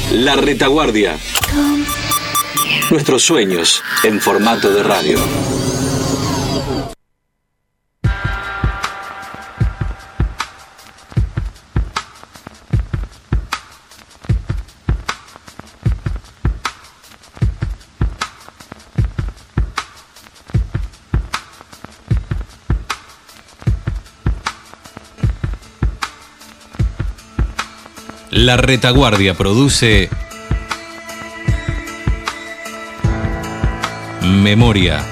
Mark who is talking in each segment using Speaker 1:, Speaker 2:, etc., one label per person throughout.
Speaker 1: La Retaguardia. Nuestros sueños en formato de radio.
Speaker 2: La Retaguardia produce Memoria,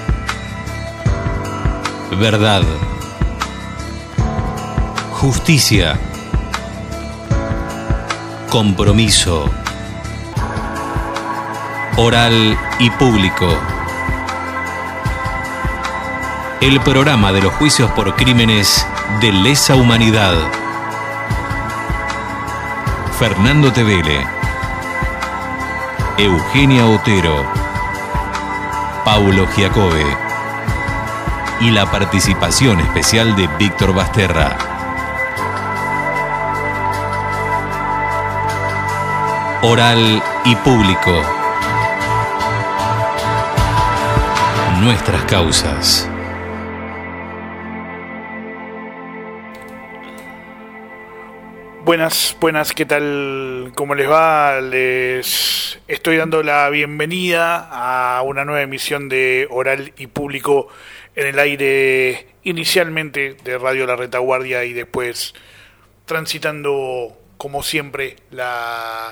Speaker 2: Verdad, Justicia, Compromiso, Oral y Público. El programa de los juicios por crímenes de lesa humanidad. Fernando Tevele, Eugenia Otero, Paulo Giacobbe y la participación especial de Víctor Basterra. Oral y Público. Nuestras causas.
Speaker 3: Buenas, ¿qué tal? ¿Cómo les va? Les estoy dando la bienvenida a una nueva emisión de Oral y Público en el aire, inicialmente de Radio La Retaguardia y después transitando, como siempre, la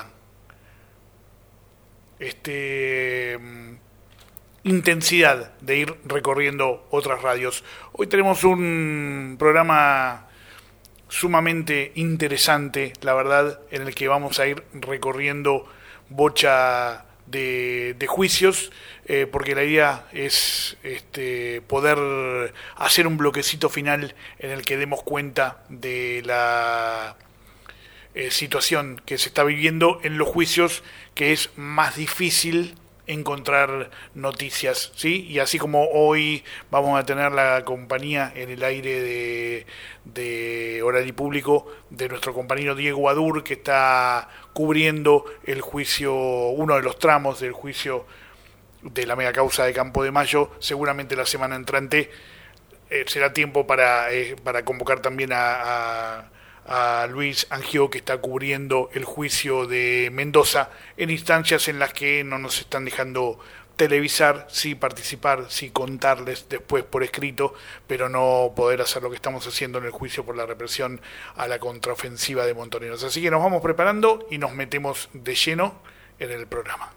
Speaker 3: intensidad de ir recorriendo otras radios. Hoy tenemos un programa sumamente interesante, la verdad, en el que vamos a ir recorriendo bocha de juicios, porque la idea es poder hacer un bloquecito final en el que demos cuenta de la situación que se está viviendo en los juicios, que es más difícil encontrar noticias, ¿sí? Y así como hoy vamos a tener la compañía en el aire de Oral y Público de nuestro compañero Diego Adur, que está cubriendo el juicio, uno de los tramos del juicio de la mega causa de Campo de Mayo. Seguramente la semana entrante será tiempo para convocar también a Luis Angio, que está cubriendo el juicio de Mendoza en instancias en las que no nos están dejando televisar, sí participar, sí contarles después por escrito, pero no poder hacer lo que estamos haciendo en el juicio por la represión a la contraofensiva de Montoneros. Así que nos vamos preparando y nos metemos de lleno en el programa.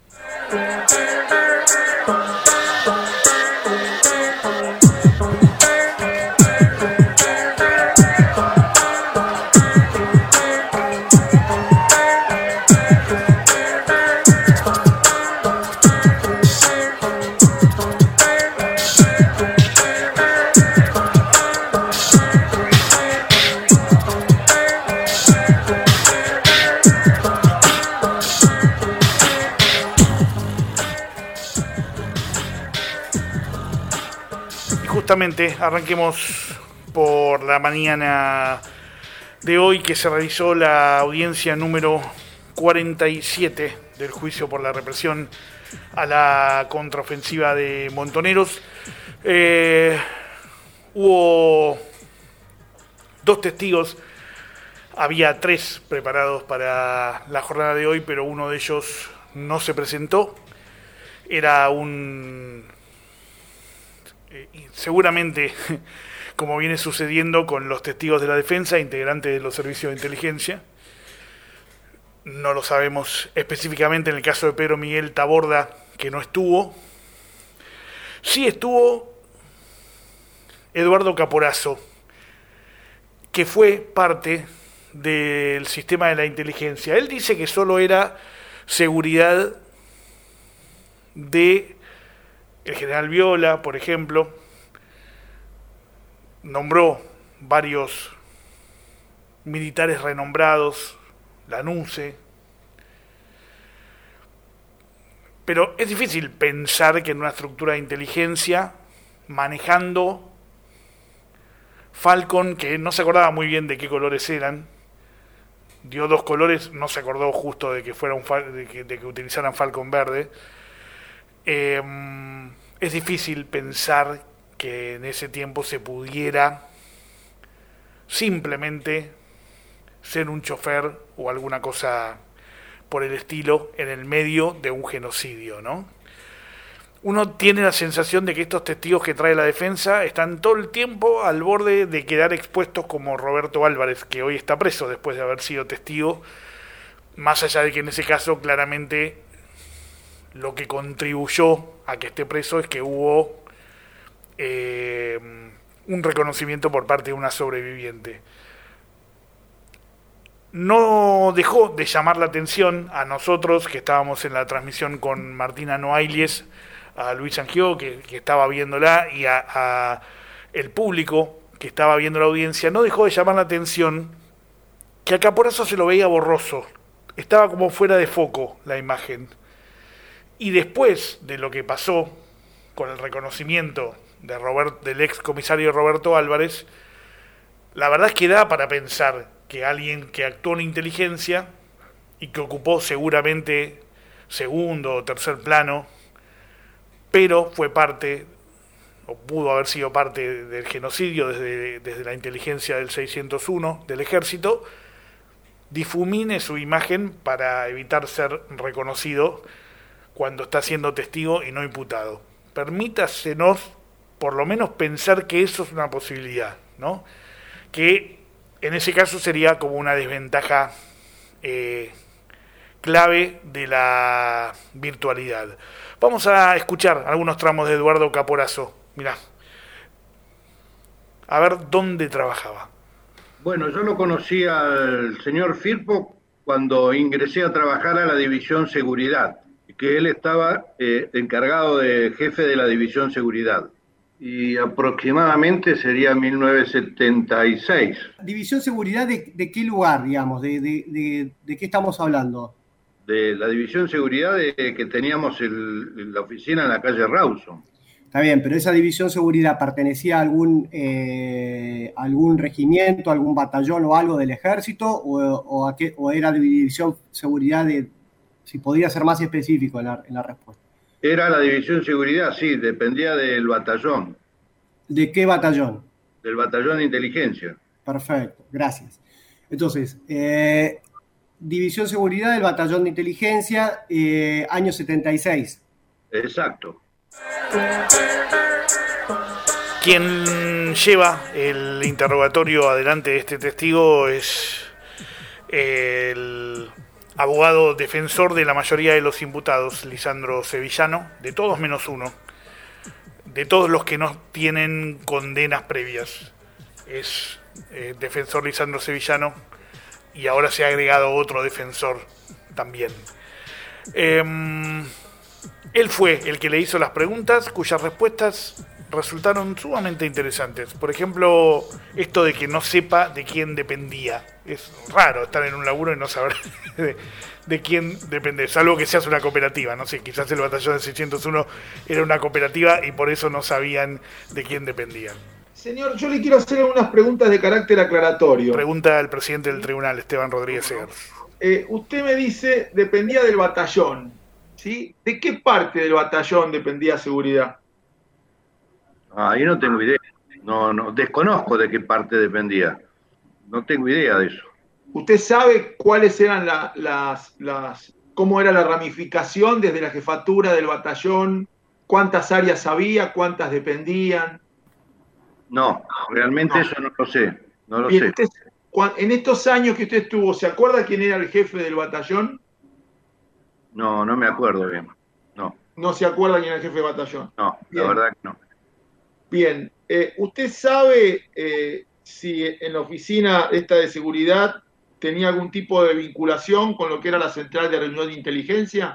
Speaker 3: Justamente arranquemos por la mañana de hoy, que se realizó la audiencia número 47 del juicio por la represión a la contraofensiva de Montoneros. Hubo 2 testigos, había 3 preparados para la jornada de hoy, pero uno de ellos no se presentó. Era seguramente, como viene sucediendo con los testigos de la defensa, integrante de los servicios de inteligencia. No lo sabemos específicamente en el caso de Pedro Miguel Taborda, que no estuvo. Sí estuvo Eduardo Caporazo, que fue parte del sistema de la inteligencia. Él dice que solo era seguridad de el general Viola, por ejemplo. Nombró varios militares renombrados, Lanusse. Pero es difícil pensar que en una estructura de inteligencia, manejando Falcon, que no se acordaba muy bien de qué colores eran, dio dos colores, no se acordó justo de que fuera de que utilizaran Falcon verde. Es difícil pensar que en ese tiempo se pudiera simplemente ser un chofer o alguna cosa por el estilo en el medio de un genocidio, ¿no? Uno tiene la sensación de que estos testigos que trae la defensa están todo el tiempo al borde de quedar expuestos, como Roberto Álvarez, que hoy está preso después de haber sido testigo, más allá de que en ese caso claramente lo que contribuyó a que esté preso es que hubo un reconocimiento por parte de una sobreviviente. No dejó de llamar la atención a nosotros que estábamos en la transmisión con Martina Noailles, a Luis Angió que estaba viéndola, y a el público que estaba viendo la audiencia. No dejó de llamar la atención que a Caporaso se lo veía borroso, estaba como fuera de foco la imagen. Y después de lo que pasó con el reconocimiento del ex comisario Roberto Álvarez, la verdad es que da para pensar que alguien que actuó en inteligencia y que ocupó seguramente segundo o tercer plano, pero fue parte, o pudo haber sido parte del genocidio desde la inteligencia del 601 del ejército, difumine su imagen para evitar ser reconocido cuando está siendo testigo y no imputado. Permítasenos por lo menos pensar que eso es una posibilidad, ¿no? Que en ese caso sería como una desventaja clave de la virtualidad. Vamos a escuchar algunos tramos de Eduardo Caporaso. Mirá, a ver dónde trabajaba.
Speaker 4: Bueno, yo lo conocí al señor Firpo cuando ingresé a trabajar a la División Seguridad, que él estaba encargado de jefe de la División Seguridad. Y aproximadamente sería 1976.
Speaker 5: ¿División Seguridad de qué lugar, digamos? ¿De qué estamos hablando?
Speaker 4: De la División Seguridad que teníamos la oficina en la calle Rawson.
Speaker 5: Está bien, pero esa División Seguridad pertenecía a algún regimiento, algún batallón o algo del ejército, o era División Seguridad si podría ser más específico en la respuesta.
Speaker 4: Era la División Seguridad, sí, dependía del batallón.
Speaker 5: ¿De qué batallón?
Speaker 4: Del batallón de inteligencia.
Speaker 5: Perfecto, gracias. Entonces, División Seguridad del batallón de inteligencia, año 76.
Speaker 4: Exacto.
Speaker 3: Quien lleva el interrogatorio adelante de este testigo es el abogado defensor de la mayoría de los imputados, Lisandro Sevillano, de todos menos uno, de todos los que no tienen condenas previas. Es defensor Lisandro Sevillano, y ahora se ha agregado otro defensor también. Él fue el que le hizo las preguntas, cuyas respuestas resultaron sumamente interesantes. Por ejemplo, esto de que no sepa de quién dependía. Es raro estar en un laburo y no saber de quién depende, salvo que seas una cooperativa. No sé, quizás el batallón de 601 era una cooperativa y por eso no sabían de quién dependían.
Speaker 6: Señor, yo le quiero hacer unas preguntas de carácter aclaratorio.
Speaker 3: Pregunta al presidente del tribunal, Esteban Rodríguez Segers.
Speaker 6: Usted me dice, dependía del batallón, ¿sí? ¿De qué parte del batallón dependía seguridad?
Speaker 4: Ahí no tengo idea. No, desconozco de qué parte dependía. No tengo idea de eso.
Speaker 6: ¿Usted sabe cuáles eran cómo era la ramificación desde la jefatura del batallón? ¿Cuántas áreas había? ¿Cuántas dependían?
Speaker 4: No, realmente no. Eso no lo sé. No lo
Speaker 6: Bien,
Speaker 4: sé.
Speaker 6: En estos años que usted estuvo, ¿se acuerda quién era el jefe del batallón?
Speaker 4: No me acuerdo bien. No.
Speaker 6: ¿No se acuerda quién era el jefe del batallón?
Speaker 4: No,
Speaker 6: bien.
Speaker 4: La verdad que no.
Speaker 6: Bien, ¿usted sabe si en la oficina esta de seguridad tenía algún tipo de vinculación con lo que era la central de reunión de inteligencia?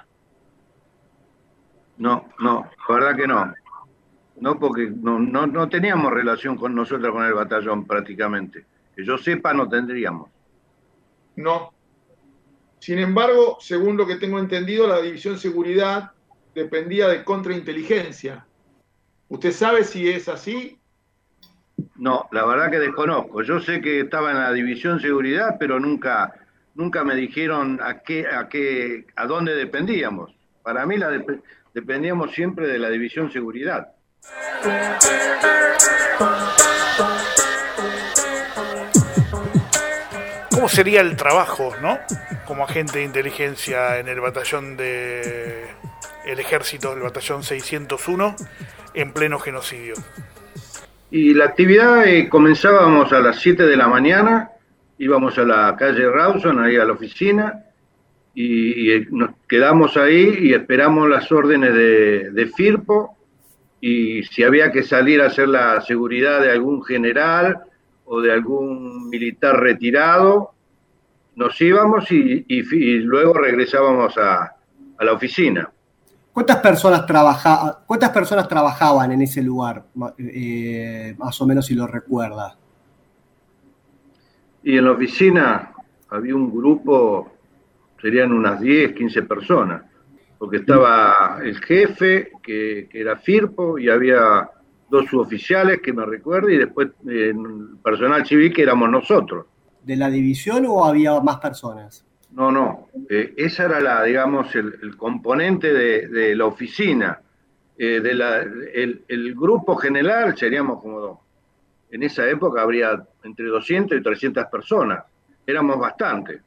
Speaker 4: No, la verdad que no. No, porque no teníamos relación con nosotros, con el batallón prácticamente. Que yo sepa, no tendríamos.
Speaker 6: No. Sin embargo, según lo que tengo entendido, la División Seguridad dependía de contrainteligencia. ¿Usted sabe si es así?
Speaker 4: No, la verdad que desconozco. Yo sé que estaba en la División Seguridad, pero nunca nunca me dijeron a dónde dependíamos. Para mí dependíamos siempre de la División Seguridad.
Speaker 3: ¿Cómo sería el trabajo, no? Como agente de inteligencia en el batallón el ejército, el batallón 601, en pleno genocidio.
Speaker 4: Y la actividad comenzábamos a las 7 de la mañana, íbamos a la calle Rawson, ahí a la oficina, y nos quedamos ahí y esperamos las órdenes de Firpo, y si había que salir a hacer la seguridad de algún general o de algún militar retirado, nos íbamos y luego regresábamos a la oficina.
Speaker 5: ¿Cuántas personas trabajaban en ese lugar, más o menos, si lo recuerda?
Speaker 4: Y en la oficina había un grupo, serían unas 10, 15 personas, porque estaba el jefe, que era Firpo, y había 2 suboficiales, que me recuerdo, y después el personal civil, que éramos nosotros.
Speaker 5: ¿De la división o había más personas?
Speaker 4: No. Esa era el componente de la oficina. El grupo general seríamos como, en esa época habría entre 200 y 300 personas. Éramos bastante.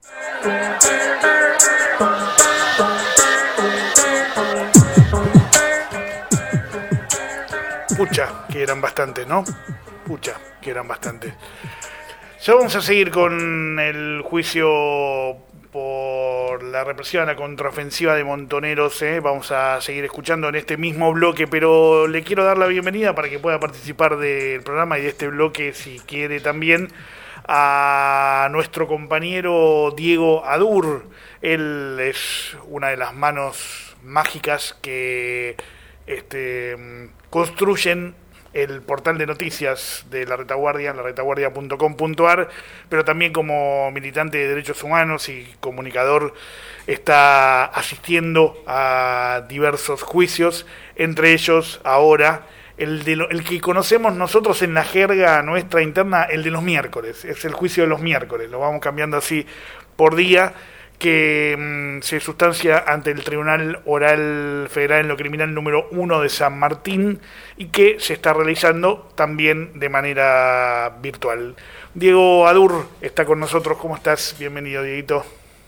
Speaker 3: Pucha, que eran bastantes, ¿no? Pucha, que eran bastantes. Ya vamos a seguir con el juicio por la represión a la contraofensiva de Montoneros, Vamos a seguir escuchando en este mismo bloque, pero le quiero dar la bienvenida para que pueda participar del programa y de este bloque, si quiere también, a nuestro compañero Diego Adur. Él es una de las manos mágicas que construyen el portal de noticias de La Retaguardia, laretaguardia.com.ar, pero también como militante de derechos humanos y comunicador está asistiendo a diversos juicios, entre ellos ahora el que conocemos nosotros en la jerga nuestra interna, el de los miércoles, es el juicio de los miércoles, lo vamos cambiando así por día, que se sustancia ante el Tribunal Oral Federal en lo Criminal número 1 de San Martín y que se está realizando también de manera virtual. Diego Adur está con nosotros. ¿Cómo estás? Bienvenido, Dieguito.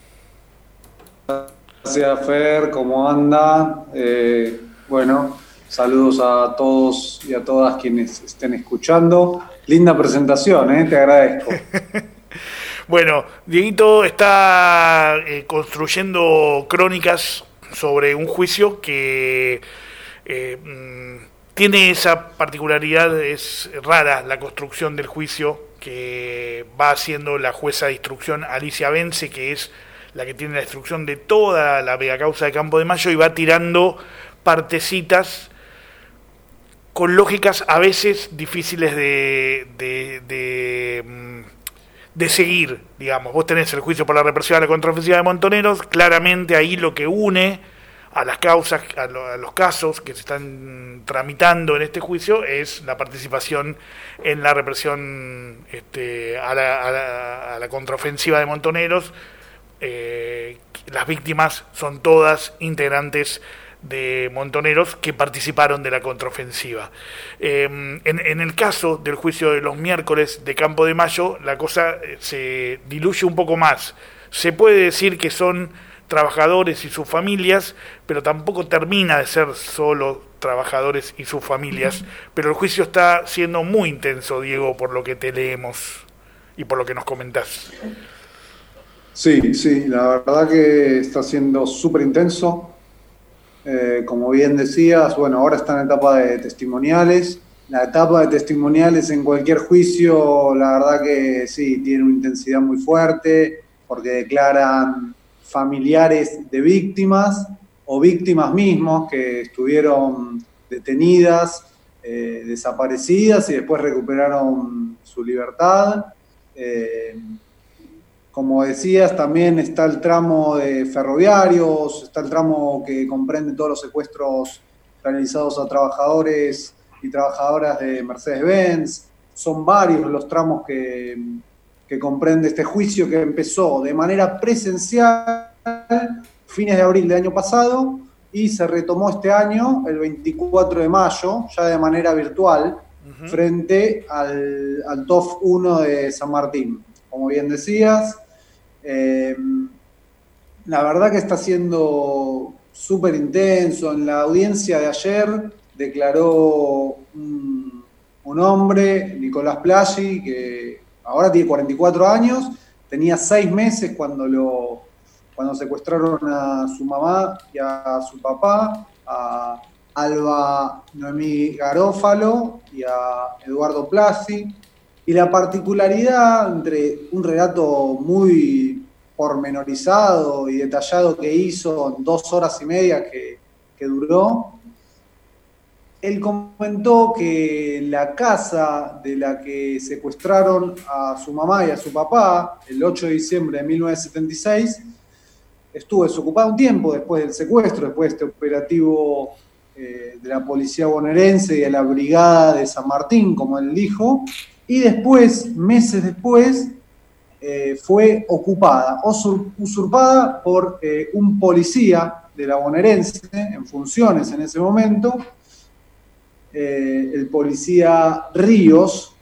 Speaker 7: Gracias, Fer. ¿Cómo anda? Bueno, saludos a todos y a todas quienes estén escuchando. Linda presentación, te agradezco.
Speaker 3: Bueno, Dieguito está construyendo crónicas sobre un juicio que tiene esa particularidad, es rara la construcción del juicio que va haciendo la jueza de instrucción Alicia Vence, que es la que tiene la instrucción de toda la megacausa de Campo de Mayo, y va tirando partecitas con lógicas a veces difíciles de seguir, digamos. Vos tenés el juicio por la represión a la contraofensiva de Montoneros, claramente ahí lo que une a las causas, a los casos que se están tramitando en este juicio es la participación en la represión a la contraofensiva de Montoneros. Las víctimas son todas integrantes de Montoneros que participaron de la contraofensiva. En el caso del juicio de los miércoles de Campo de Mayo, la cosa se diluye un poco más. Se puede decir que son trabajadores y sus familias, pero tampoco termina de ser solo trabajadores y sus familias. Pero el juicio está siendo muy intenso, Diego, por lo que te leemos y por lo que nos comentás.
Speaker 7: Sí, la verdad que está siendo súper intenso. Como bien decías, bueno, ahora está en etapa de testimoniales. La etapa de testimoniales en cualquier juicio, la verdad que sí, tiene una intensidad muy fuerte, porque declaran familiares de víctimas o víctimas mismos que estuvieron detenidas, desaparecidas y después recuperaron su libertad. Como decías, también está el tramo de ferroviarios, está el tramo que comprende todos los secuestros realizados a trabajadores y trabajadoras de Mercedes-Benz. Son varios los tramos que que comprende este juicio que empezó de manera presencial fines de abril del año pasado y se retomó este año, el 24 de mayo, ya de manera virtual, frente al TOF 1 de San Martín. Como bien decías, la verdad que está siendo súper intenso. En la audiencia de ayer declaró un hombre, Nicolás Plaggi, que ahora tiene 44 años, tenía 6 meses cuando secuestraron a su mamá y a su papá, a Alba Noemí Garófalo y a Eduardo Plaggi. Y la particularidad entre un relato muy pormenorizado y detallado que hizo en 2 horas y media que duró, él comentó que la casa de la que secuestraron a su mamá y a su papá el 8 de diciembre de 1976 estuvo desocupada un tiempo después del secuestro, después de este operativo de la policía bonaerense y de la brigada de San Martín, como él dijo, y después, meses después, fue ocupada, usurpada por un policía de la bonaerense en funciones en ese momento, el policía Ríos,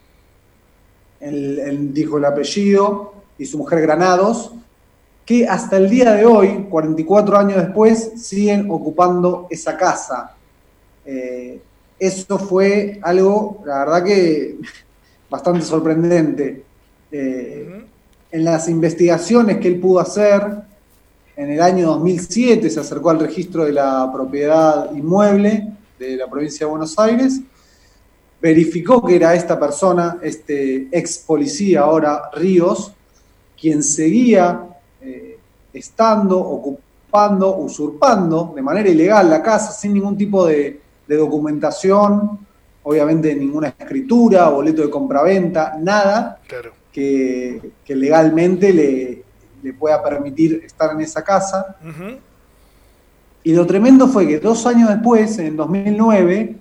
Speaker 7: él dijo el apellido, y su mujer Granados, que hasta el día de hoy, 44 años después, siguen ocupando esa casa. Eso fue algo, la verdad que bastante sorprendente. En las investigaciones que él pudo hacer, en el año 2007 se acercó al registro de la propiedad inmueble de la provincia de Buenos Aires, verificó que era esta persona, este ex policía ahora Ríos, quien seguía estando, ocupando, usurpando de manera ilegal la casa sin ningún tipo de documentación, obviamente ninguna escritura, boleto de compraventa, nada.
Speaker 3: Claro.
Speaker 7: Que legalmente le pueda permitir estar en esa casa. Y lo tremendo fue que 2 años después, en 2009,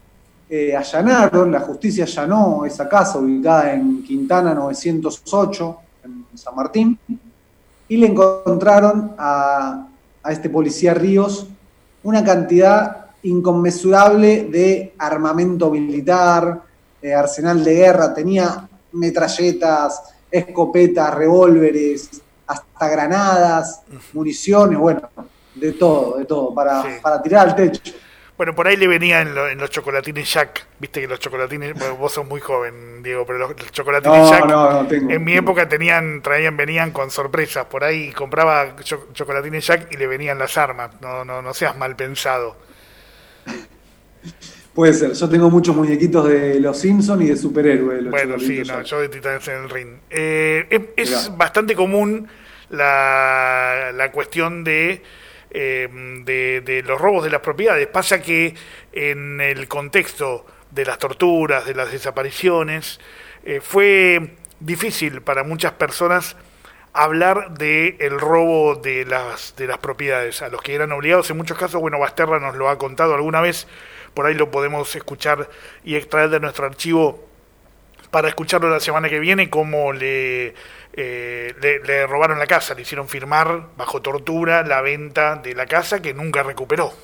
Speaker 7: la justicia allanó esa casa ubicada en Quintana 908, en San Martín, y le encontraron a este policía Ríos una cantidad inconmensurable de armamento militar, arsenal de guerra, tenía metralletas, escopetas, revólveres, hasta granadas, municiones, bueno, de todo, para tirar al techo.
Speaker 3: Bueno, por ahí le venía en los chocolatines Jack, viste que los chocolatines, bueno, vos sos muy joven, Diego, pero los chocolatines Jack
Speaker 7: no tengo.
Speaker 3: En mi época venían con sorpresas, por ahí compraba chocolatines Jack y le venían las armas, no seas mal pensado.
Speaker 7: Puede ser, yo tengo muchos muñequitos de los Simpsons y de superhéroes.
Speaker 3: Bueno, sí, yo de Titanes en el Ring. Es bastante común la cuestión de los robos de las propiedades. Pasa que en el contexto de las torturas, de las desapariciones, fue difícil para muchas personas hablar del robo de las propiedades, a los que eran obligados en muchos casos. Bueno, Basterra nos lo ha contado alguna vez, por ahí lo podemos escuchar y extraer de nuestro archivo para escucharlo la semana que viene, cómo le robaron la casa, le hicieron firmar bajo tortura la venta de la casa que nunca recuperó.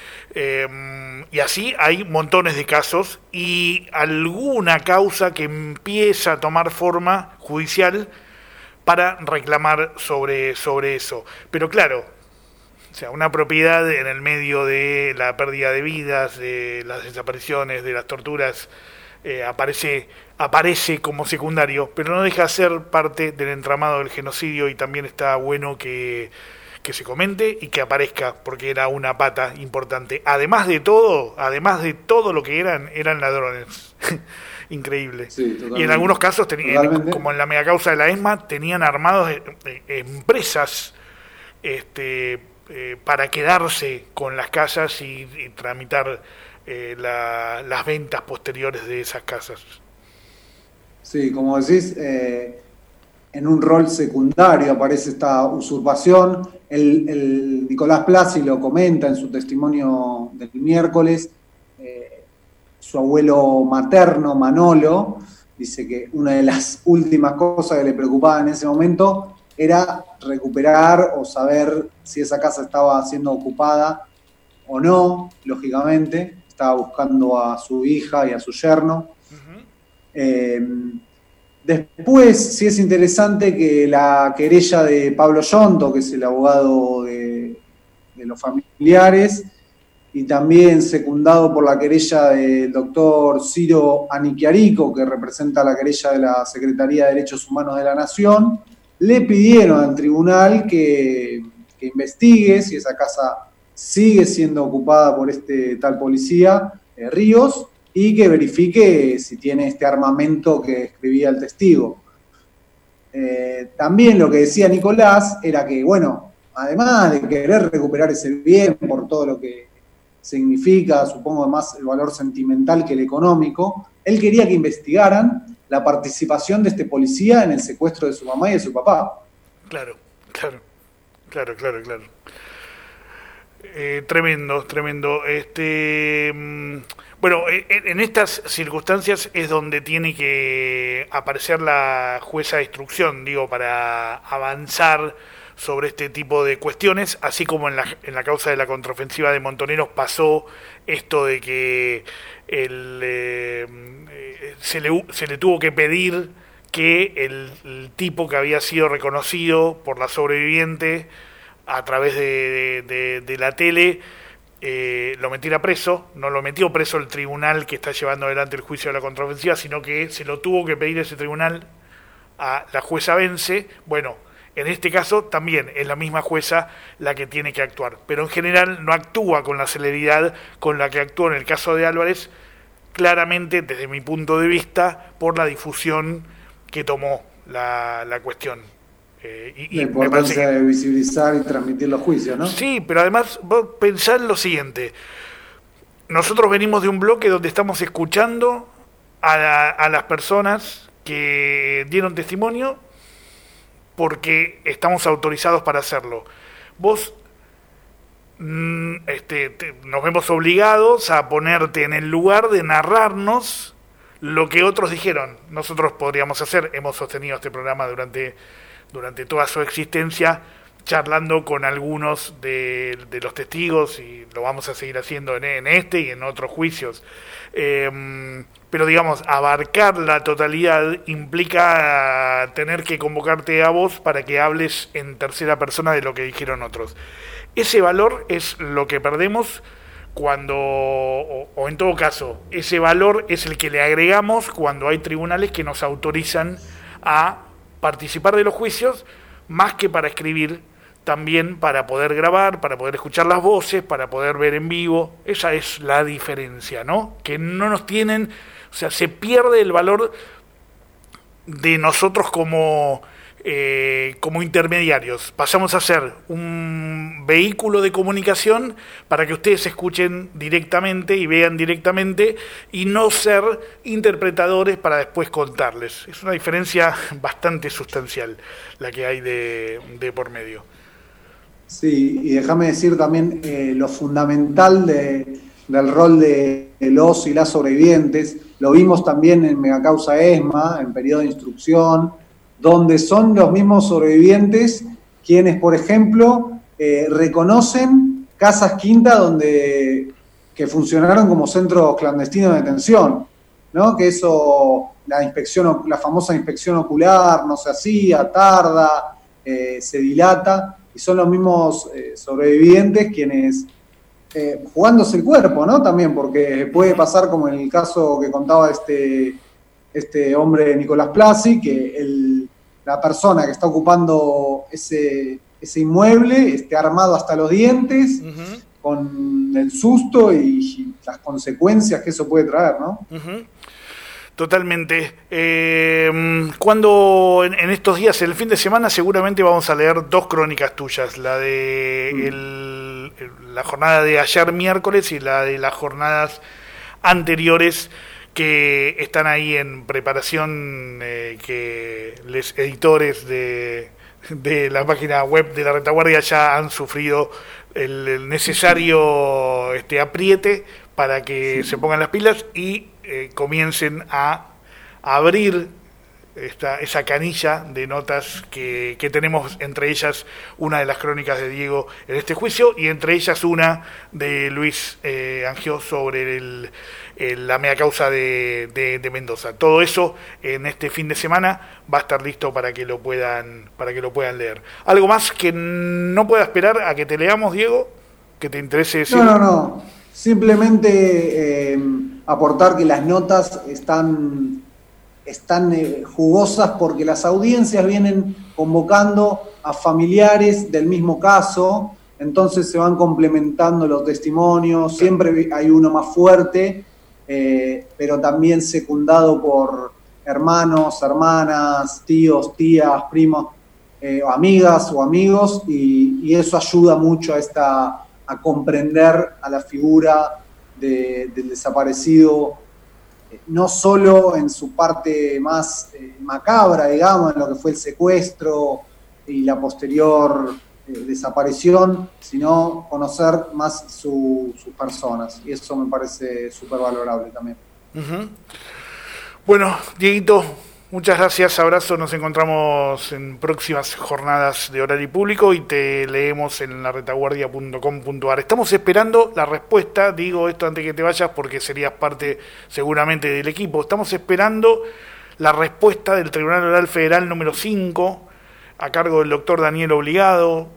Speaker 3: Y así hay montones de casos y alguna causa que empieza a tomar forma judicial para reclamar sobre eso. Pero claro, o sea, una propiedad en el medio de la pérdida de vidas, de las desapariciones, de las torturas, aparece como secundario, pero no deja de ser parte del entramado del genocidio, y también está bueno que se comente y que aparezca, porque era una pata importante. Además de todo lo que eran ladrones. Increíble. Sí, y en algunos casos, como en la megacausa de la ESMA, tenían armados empresas para quedarse con las casas y tramitar las ventas posteriores de esas casas.
Speaker 7: Sí, como decís, en un rol secundario aparece esta usurpación. El Nicolás Plaggi lo comenta en su testimonio del miércoles. Su abuelo materno, Manolo, dice que una de las últimas cosas que le preocupaba en ese momento era recuperar o saber si esa casa estaba siendo ocupada o no, lógicamente. Estaba buscando a su hija y a su yerno. Después, sí es interesante que la querella de Pablo Yonto, que es el abogado de los familiares, y también secundado por la querella del doctor Ciro Aniquiarico, que representa la querella de la Secretaría de Derechos Humanos de la Nación, le pidieron al tribunal que investigue si esa casa sigue siendo ocupada por este tal policía, Ríos, y que verifique si tiene este armamento que escribía el testigo. También lo que decía Nicolás era que, bueno, además de querer recuperar ese bien por todo lo que significa, supongo más el valor sentimental que el económico, él quería que investigaran la participación de este policía en el secuestro de su mamá y de su papá.
Speaker 3: Claro. Tremendo. Bueno, en estas circunstancias es donde tiene que aparecer la jueza de instrucción, para avanzar sobre este tipo de cuestiones, así como en la causa de la contraofensiva de Montoneros pasó esto de que se le tuvo que pedir que el tipo que había sido reconocido por la sobreviviente a través de la tele lo metiera preso. No lo metió preso el tribunal que está llevando adelante el juicio de la contraofensiva, sino que se lo tuvo que pedir ese tribunal a la jueza Vence. Bueno, en este caso también es la misma jueza la que tiene que actuar, pero en general no actúa con la celeridad con la que actuó en el caso de Álvarez, claramente desde mi punto de vista por la difusión que tomó la cuestión.
Speaker 7: La importancia de visibilizar y transmitir los juicios, ¿no?
Speaker 3: Sí, pero además vos pensá en lo siguiente. Nosotros venimos de un bloque donde estamos escuchando a las personas que dieron testimonio porque estamos autorizados para hacerlo. Vos nos vemos obligados a ponerte en el lugar de narrarnos lo que otros dijeron. Nosotros podríamos hacer, hemos sostenido este programa durante toda su existencia, charlando con algunos de los testigos, y lo vamos a seguir haciendo en este y en otros juicios. Pero abarcar la totalidad implica tener que convocarte a vos para que hables en tercera persona de lo que dijeron otros. Ese valor es lo que perdemos cuando, o en todo caso, ese valor es el que le agregamos cuando hay tribunales que nos autorizan a participar de los juicios, más que para escribir, también para poder grabar, para poder escuchar las voces, para poder ver en vivo. Esa es la diferencia, ¿no? Que no nos tienen, o sea, se pierde el valor de nosotros como intermediarios. Pasamos a ser un vehículo de comunicación para que ustedes escuchen directamente y vean directamente, y no ser interpretadores para después contarles. Es una diferencia bastante sustancial la que hay de por medio.
Speaker 7: Sí, y déjame decir también lo fundamental del rol de los y las sobrevivientes. Lo vimos también en Megacausa ESMA, en periodo de instrucción, donde son los mismos sobrevivientes quienes, por ejemplo, reconocen casas quinta que funcionaron como centros clandestinos de detención, ¿no? Que eso, la famosa inspección ocular no se hacía, tarda, se dilata, y son los mismos sobrevivientes quienes, jugándose el cuerpo, ¿no? También, porque puede pasar como en el caso que contaba este hombre Nicolás Plasi, que la persona que está ocupando ese inmueble esté armado hasta los dientes, uh-huh, con el susto y las consecuencias que eso puede traer, ¿no?
Speaker 3: Uh-huh. Totalmente. Cuando en estos días, el fin de semana, seguramente vamos a leer 2 crónicas tuyas, la de la jornada de ayer miércoles y la de las jornadas anteriores, que están ahí en preparación, que los editores de la página web de La Retaguardia ya han sufrido el necesario apriete para que se pongan las pilas y comiencen a abrir esa canilla de notas que tenemos, entre ellas una de las crónicas de Diego en este juicio y entre ellas una de Luis Angió sobre la mea causa de Mendoza. Todo eso en este fin de semana va a estar listo para que lo puedan leer. ¿Algo más que no pueda esperar a que te leamos, Diego? ¿Que te interese decir?
Speaker 7: No. Simplemente aportar que las notas están jugosas porque las audiencias vienen convocando a familiares del mismo caso, entonces se van complementando los testimonios, siempre hay uno más fuerte, pero también secundado por hermanos, hermanas, tíos, tías, primos, amigas o amigos, y eso ayuda mucho a comprender a la figura del desaparecido, no solo en su parte más macabra, digamos, en lo que fue el secuestro y la posterior desaparición, sino conocer más sus personas. Y eso me parece súper valorable también.
Speaker 3: Uh-huh. Bueno, Dieguito, muchas gracias, abrazo, nos encontramos en próximas jornadas de Horario Público y te leemos en laretaguardia.com.ar. Estamos esperando la respuesta, digo esto antes que te vayas porque serías parte seguramente del equipo, estamos esperando la respuesta del Tribunal Oral Federal número 5 a cargo del doctor Daniel Obligado,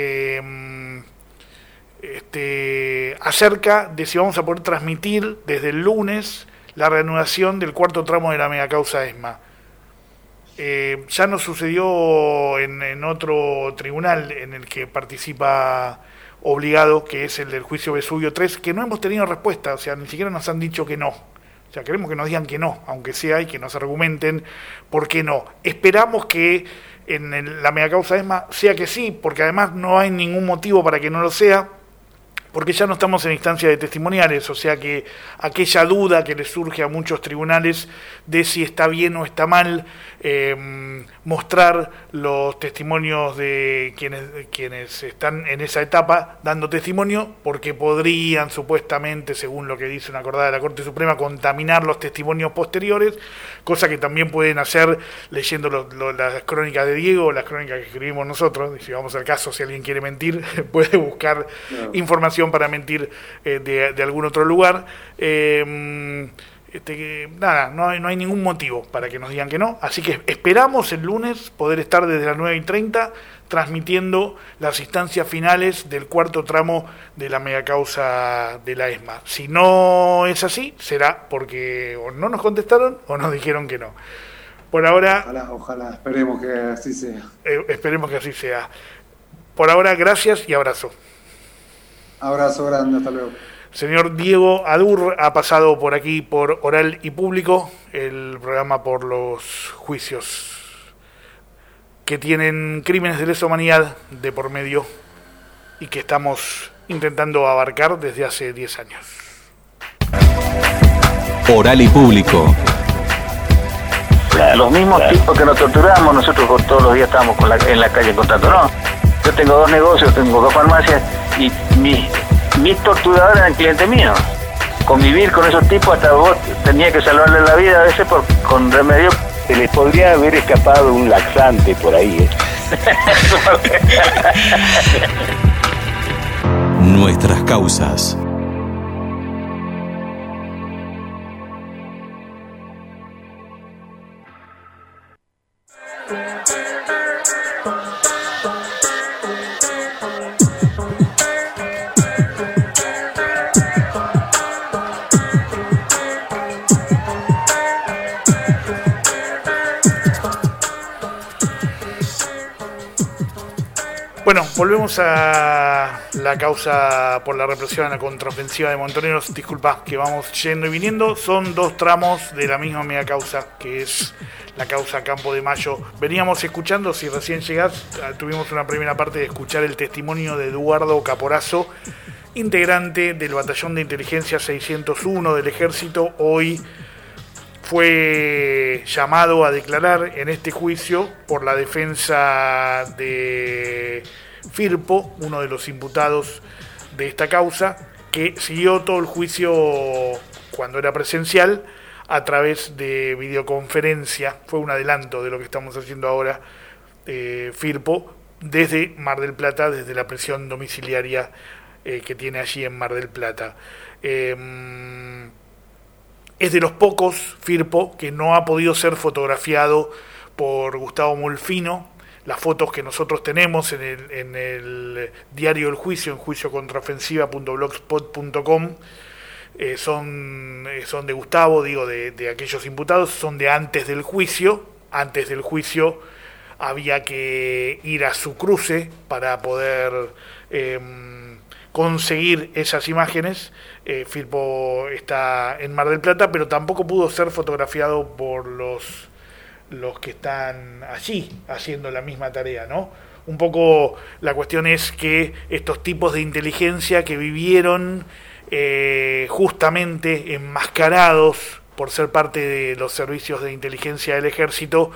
Speaker 3: acerca de si vamos a poder transmitir desde el lunes la reanudación del cuarto tramo de la megacausa ESMA. Ya nos sucedió en otro tribunal en el que participa Obligado, que es el del juicio Vesubio 3, que no hemos tenido respuesta, o sea, ni siquiera nos han dicho que no. O sea, queremos que nos digan que no, aunque sea, y que nos argumenten por qué no. Esperamos que en la megacausa ESMA sea que sí, porque además no hay ningún motivo para que no lo sea, porque ya no estamos en instancia de testimoniales, o sea que aquella duda que les surge a muchos tribunales de si está bien o está mal mostrar los testimonios de quienes están en esa etapa dando testimonio, porque podrían supuestamente, según lo que dice una acordada de la Corte Suprema, contaminar los testimonios posteriores, cosa que también pueden hacer leyendo las crónicas de Diego, las crónicas que escribimos nosotros. Y si vamos al caso, si alguien quiere mentir, puede buscar información para mentir de algún otro lugar. Nada, no hay ningún motivo para que nos digan que no, así que esperamos el lunes poder estar desde las 9:30 transmitiendo las instancias finales del cuarto tramo de la megacausa de la ESMA. Si no es así, será porque o no nos contestaron o nos dijeron que no. Por ahora...
Speaker 7: Ojalá, esperemos que así sea.
Speaker 3: Esperemos que así sea. Por ahora, gracias y abrazo.
Speaker 7: Abrazo grande, hasta luego.
Speaker 3: Señor Diego Adur ha pasado por aquí por Oral y Público, el programa por los juicios que tienen crímenes de lesa humanidad de por medio y que estamos intentando abarcar desde hace 10 años.
Speaker 2: Oral y Público.
Speaker 8: Los mismos tipos que nos torturamos, nosotros todos los días estamos en la calle contando, ¿no? Yo tengo 2 negocios, tengo 2 farmacias y mis torturadores eran clientes míos. Convivir con esos tipos, hasta vos tenías que salvarle la vida a veces con remedio.
Speaker 9: Se les podría haber escapado un laxante por ahí,
Speaker 2: Nuestras causas.
Speaker 3: Bueno, volvemos a la causa por la represión a la contraofensiva de Montoneros. Disculpa que vamos yendo y viniendo. Son 2 tramos de la misma mega causa, que es la causa Campo de Mayo. Veníamos escuchando, si recién llegás, tuvimos una primera parte de escuchar el testimonio de Eduardo Caporazo, integrante del Batallón de Inteligencia 601 del Ejército. Hoy fue llamado a declarar en este juicio por la defensa de Firpo, uno de los imputados de esta causa, que siguió todo el juicio cuando era presencial, a través de videoconferencia. Fue un adelanto de lo que estamos haciendo ahora, Firpo, desde Mar del Plata, desde la prisión domiciliaria que tiene allí en Mar del Plata. Es de los pocos, Firpo, que no ha podido ser fotografiado por Gustavo Molfino. Las fotos que nosotros tenemos en el diario El Juicio, en juiciocontraofensiva.blogspot.com, son de Gustavo, digo, de aquellos imputados, son de antes del juicio. Antes del juicio había que ir a su cruce para poder conseguir esas imágenes. Firpo está en Mar del Plata, pero tampoco pudo ser fotografiado por los que están allí haciendo la misma tarea, ¿no? Un poco la cuestión es que estos tipos de inteligencia que vivieron justamente enmascarados por ser parte de los servicios de inteligencia del ejército,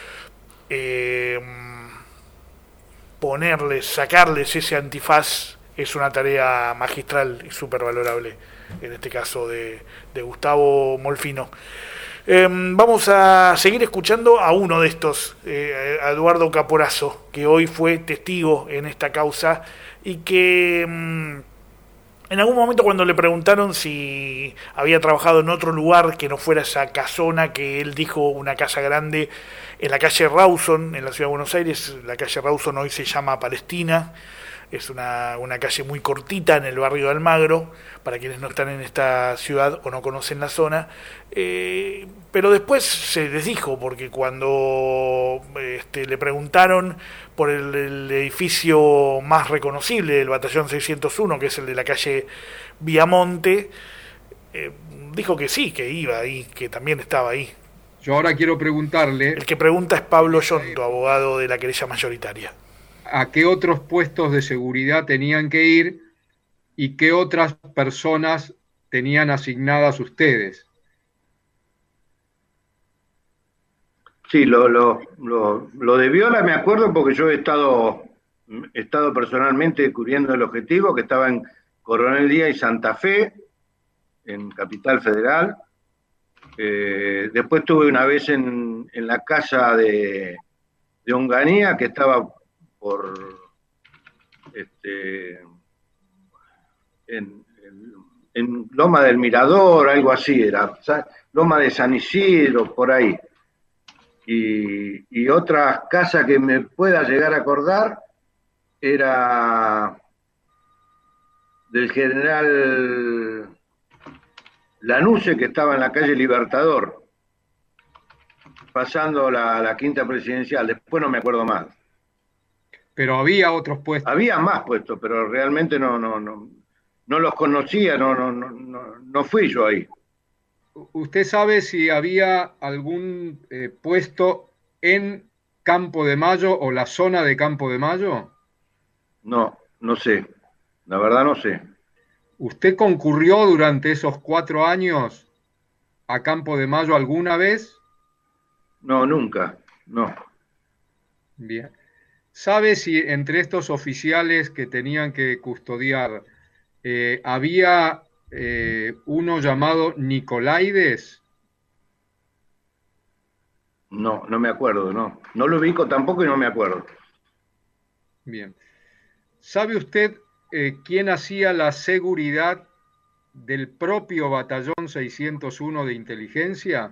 Speaker 3: sacarles ese antifaz es una tarea magistral y súper valorable, en este caso de Gustavo Molfino. Vamos a seguir escuchando a uno de estos, a Eduardo Caporaso, que hoy fue testigo en esta causa y que en algún momento, cuando le preguntaron si había trabajado en otro lugar que no fuera esa casona que él dijo, una casa grande en la calle Rawson, en la ciudad de Buenos Aires. La calle Rawson hoy se llama Palestina. Es una calle muy cortita en el barrio de Almagro, para quienes no están en esta ciudad o no conocen la zona. Pero después se desdijo, porque cuando le preguntaron por el edificio más reconocible del batallón 601, que es el de la calle Viamonte, dijo que sí, que iba ahí, que también estaba ahí.
Speaker 10: Yo ahora quiero preguntarle...
Speaker 3: El que pregunta es Pablo Yonto, abogado de la querella mayoritaria.
Speaker 10: ¿A qué otros puestos de seguridad tenían que ir y qué otras personas tenían asignadas ustedes?
Speaker 4: Sí, lo de Viola me acuerdo porque yo he estado personalmente cubriendo el objetivo, que estaba en Coronel Díaz y Santa Fe, en Capital Federal. Después estuve una vez en la casa de Onganía, que estaba en Loma del Mirador, algo así era, Loma de San Isidro, por ahí. Y otra casa que me pueda llegar a acordar era del general Lanusse, que estaba en la calle Libertador, pasando la quinta presidencial. Después no me acuerdo más.
Speaker 10: Pero había otros puestos.
Speaker 4: Había más puestos, pero realmente no los conocía, no fui yo ahí.
Speaker 10: ¿Usted sabe si había algún puesto en Campo de Mayo o la zona de Campo de Mayo?
Speaker 4: No sé. La verdad no sé.
Speaker 10: ¿Usted concurrió durante esos 4 años a Campo de Mayo alguna vez?
Speaker 4: No, nunca. No.
Speaker 10: Bien. ¿Sabe si entre estos oficiales que tenían que custodiar había uno llamado Nicolaides?
Speaker 4: No me acuerdo, no. No lo ubico tampoco y no me acuerdo.
Speaker 10: Bien. ¿Sabe usted quién hacía la seguridad del propio batallón 601 de inteligencia?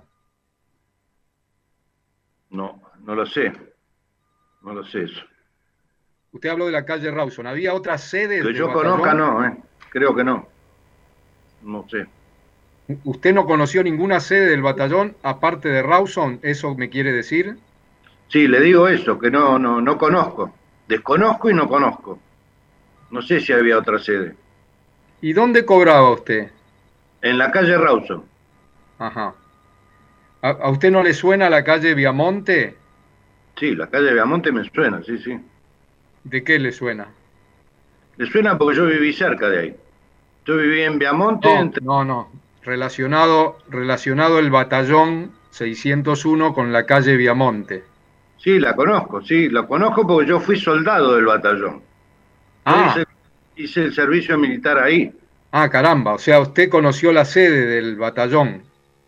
Speaker 4: No lo sé. No lo sé eso.
Speaker 10: Usted habló de la calle Rawson. ¿Había otra sede?
Speaker 4: Que yo conozca, no, creo que no. No sé.
Speaker 10: ¿Usted no conoció ninguna sede del batallón aparte de Rawson? ¿Eso me quiere decir?
Speaker 4: Sí, le digo eso, que no conozco. Desconozco y no conozco. No sé si había otra sede.
Speaker 10: ¿Y dónde cobraba usted?
Speaker 4: En la calle Rawson.
Speaker 10: Ajá. ¿A usted no le suena la calle Viamonte?
Speaker 4: Sí, la calle Viamonte me suena, sí.
Speaker 10: ¿De qué le suena?
Speaker 4: Le suena porque yo viví cerca de ahí. Yo viví en Viamonte.
Speaker 10: No. Relacionado el batallón 601 con la calle Viamonte.
Speaker 4: Sí, la conozco porque yo fui soldado del batallón. Hice el servicio militar ahí.
Speaker 10: Ah, caramba, o sea, usted conoció la sede del batallón.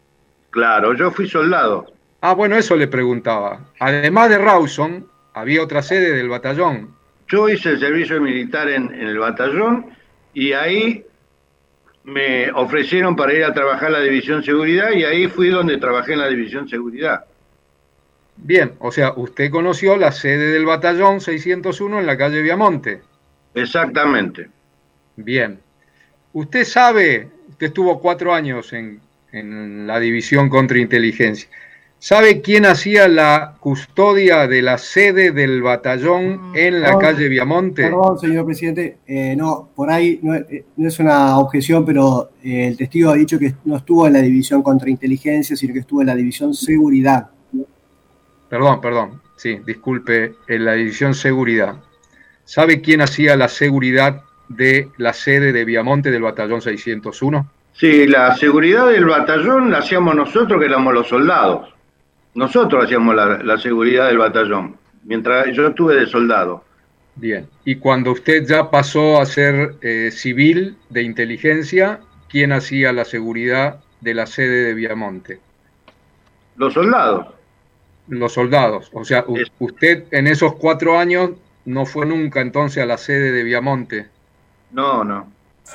Speaker 4: Claro, yo fui soldado.
Speaker 10: Ah, bueno, eso le preguntaba. Además de Rawson, había otra sede del batallón.
Speaker 4: Yo hice el servicio militar en el batallón y ahí me ofrecieron para ir a trabajar en la División Seguridad y ahí fui donde trabajé en la División Seguridad.
Speaker 10: Bien, o sea, usted conoció la sede del batallón 601 en la calle Viamonte.
Speaker 4: Exactamente.
Speaker 10: Bien. Usted sabe, usted estuvo 4 años en la División Contrainteligencia. ¿Sabe quién hacía la custodia de la sede del batallón en la calle Viamonte?
Speaker 5: Perdón, señor presidente. No, por ahí no es una objeción, pero el testigo ha dicho que no estuvo en la División Contrainteligencia, sino que estuvo en la División Seguridad.
Speaker 10: Perdón. Sí, disculpe, en la División Seguridad. ¿Sabe quién hacía la seguridad de la sede de Viamonte del batallón 601?
Speaker 4: Sí, la seguridad del batallón la hacíamos nosotros, que éramos los soldados. Nosotros hacíamos la seguridad del batallón, mientras yo estuve de soldado.
Speaker 10: Bien, y cuando usted ya pasó a ser civil de inteligencia, ¿quién hacía la seguridad de la sede de Viamonte?
Speaker 4: Los soldados.
Speaker 10: Los soldados, o sea, usted en esos 4 años no fue nunca entonces a la sede de Viamonte.
Speaker 4: No.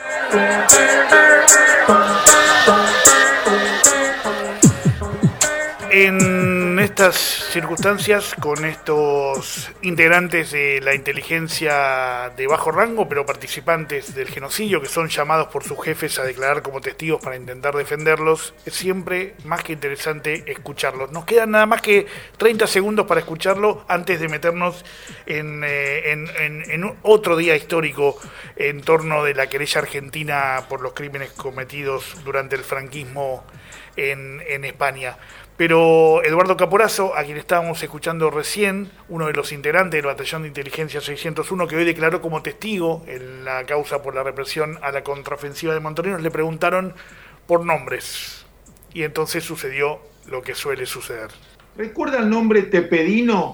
Speaker 3: En estas circunstancias, con estos integrantes de la inteligencia de bajo rango, pero participantes del genocidio, que son llamados por sus jefes a declarar como testigos para intentar defenderlos, es siempre más que interesante escucharlos. Nos quedan nada más que 30 segundos para escucharlo antes de meternos en otro día histórico en torno de la querella argentina por los crímenes cometidos durante el franquismo en España. Pero Eduardo Caporaso, a quien estábamos escuchando recién, uno de los integrantes del Batallón de Inteligencia 601, que hoy declaró como testigo en la causa por la represión a la contraofensiva de Montoneros, le preguntaron por nombres. Y entonces sucedió lo que suele suceder.
Speaker 6: ¿Recuerda el nombre Tepedino?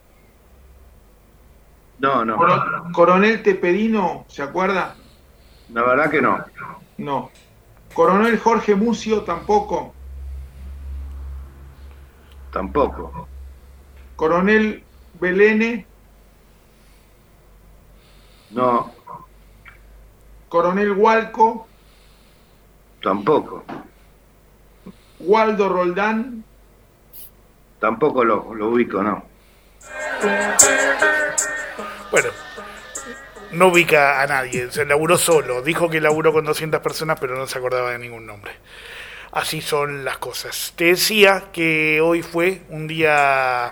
Speaker 4: No.
Speaker 6: Coronel Tepedino, ¿se acuerda?
Speaker 4: La verdad que no.
Speaker 6: No. Coronel Jorge Mucio, tampoco.
Speaker 4: Tampoco.
Speaker 6: Coronel Belene.
Speaker 4: No.
Speaker 6: Coronel Hualco.
Speaker 4: Tampoco.
Speaker 6: Waldo Roldán.
Speaker 4: Tampoco lo ubico, no.
Speaker 3: Bueno, no ubica a nadie, se laburó solo, dijo que laburó con 200 personas, pero no se acordaba de ningún nombre. Así son las cosas. Te decía que hoy fue un día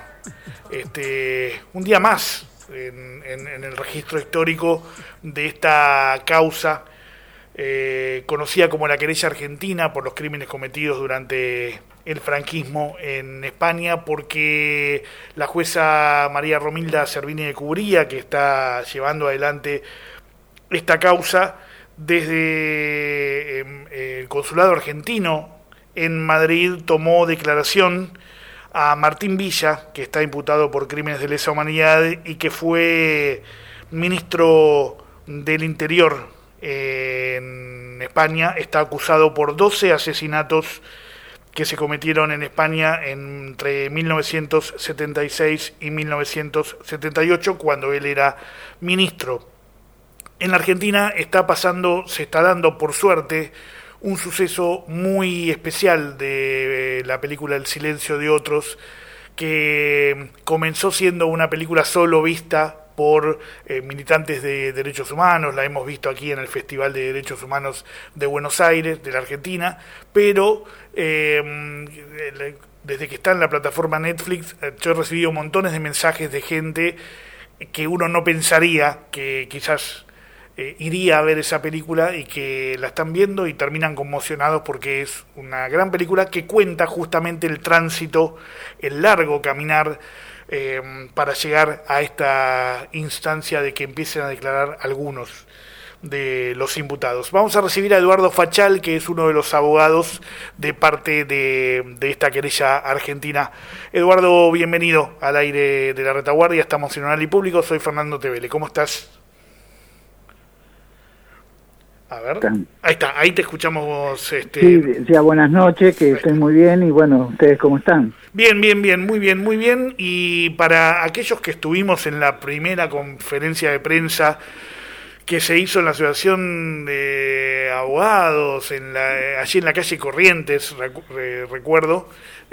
Speaker 3: más en el registro histórico de esta causa conocida como la querella argentina por los crímenes cometidos durante el franquismo en España, porque la jueza María Romilda Servini de Cubría, que está llevando adelante esta causa desde el consulado argentino en Madrid, tomó declaración a Martín Villa, que está imputado por crímenes de lesa humanidad y que fue ministro del Interior en España. Está acusado por 12 asesinatos que se cometieron en España entre 1976 y 1978, cuando él era ministro. En la Argentina se está dando, por suerte, un suceso muy especial de la película El silencio de otros, que comenzó siendo una película solo vista por militantes de derechos humanos. La hemos visto aquí en el Festival de Derechos Humanos de Buenos Aires, de la Argentina, pero desde que está en la plataforma Netflix, yo he recibido montones de mensajes de gente que uno no pensaría que quizás iría a ver esa película y que la están viendo y terminan conmocionados, porque es una gran película que cuenta justamente el tránsito, el largo caminar para llegar a esta instancia de que empiecen a declarar algunos de los imputados. Vamos a recibir a Eduardo Fachal, que es uno de los abogados de parte de esta querella argentina. Eduardo, bienvenido al aire de la Retaguardia. Estamos en Oral y Público. Soy Fernando Tevele. ¿Cómo estás? A ver, ahí está, ahí te escuchamos.
Speaker 11: Sí, decía buenas noches, que estoy muy bien, y bueno, ¿ustedes cómo están?
Speaker 3: Bien, bien, bien, muy bien, muy bien. Y para aquellos que estuvimos en la primera conferencia de prensa que se hizo en la Asociación de Abogados, allí en la calle Corrientes, recuerdo,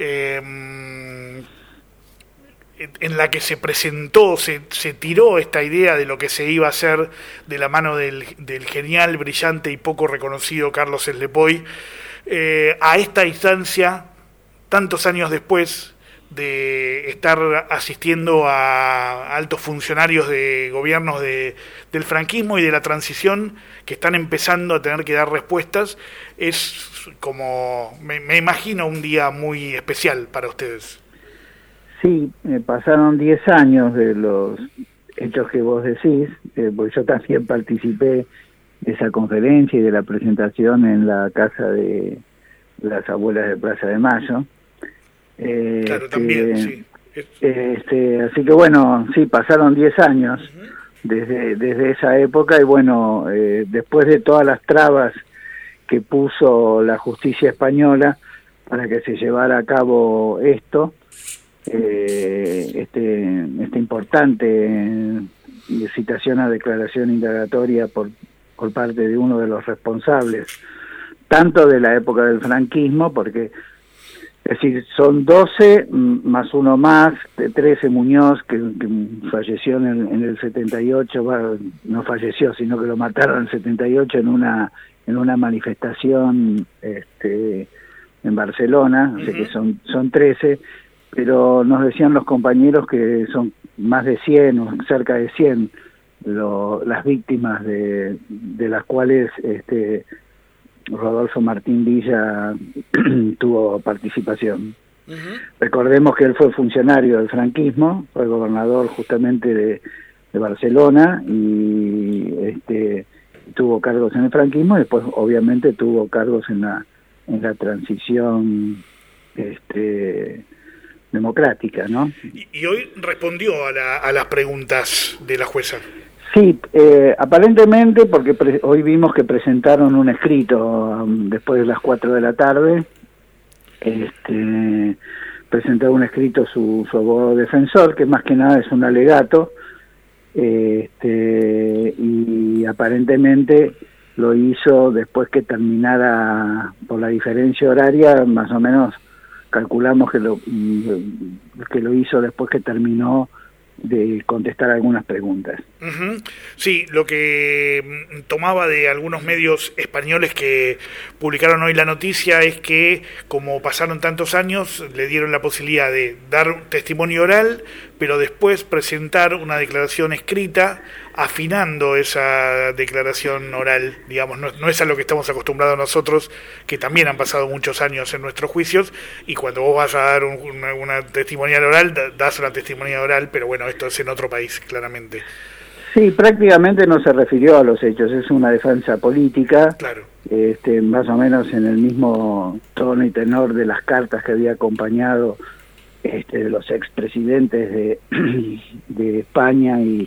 Speaker 3: en la que se presentó, se tiró esta idea de lo que se iba a hacer de la mano del genial, brillante y poco reconocido Carlos Eslepoy, a esta instancia, tantos años después de estar asistiendo a altos funcionarios de gobiernos del franquismo y de la transición que están empezando a tener que dar respuestas, es como, me imagino, un día muy especial para ustedes.
Speaker 11: Sí, pasaron 10 años de los hechos que vos decís, porque yo también participé de esa conferencia y de la presentación en la casa de las abuelas de Plaza de Mayo.
Speaker 3: Claro, también, sí.
Speaker 11: Así que bueno, sí, pasaron 10 años desde esa época, y bueno, después de todas las trabas que puso la justicia española para que se llevara a cabo esto, esta importante citación a declaración indagatoria por parte de uno de los responsables, tanto de la época del franquismo, porque es decir, son 12 más uno más, de 13 Muñoz, que falleció en el 78, no falleció, sino que lo mataron en el 78 en una manifestación en Barcelona, así que son 13, pero nos decían los compañeros que son más de 100 o cerca de 100 las víctimas de las cuales Rodolfo Martín Villa tuvo participación. Recordemos que él fue funcionario del franquismo, fue gobernador justamente de Barcelona, y tuvo cargos en el franquismo, y después obviamente tuvo cargos en la transición democrática, ¿no?
Speaker 3: Y hoy respondió a las preguntas de la jueza.
Speaker 11: Sí, aparentemente, porque hoy vimos que presentaron un escrito después de las 4 de la tarde, presentó un escrito su abogado defensor, que más que nada es un alegato, y aparentemente lo hizo después que terminara, por la diferencia horaria, más o menos calculamos que lo hizo después que terminó de contestar algunas preguntas.
Speaker 3: Sí, lo que tomaba de algunos medios españoles que publicaron hoy la noticia es que, como pasaron tantos años, le dieron la posibilidad de dar un testimonio oral, pero después presentar una declaración escrita, afinando esa declaración oral, digamos, no es a lo que estamos acostumbrados nosotros, que también han pasado muchos años en nuestros juicios, y cuando vos vas a dar una testimonial oral, das una testimonial oral, pero bueno, esto es en otro país, claramente.
Speaker 11: Sí, prácticamente no se refirió a los hechos, es una defensa política,
Speaker 3: claro.
Speaker 11: Más o menos en el mismo tono y tenor de las cartas que había acompañado de los expresidentes de España y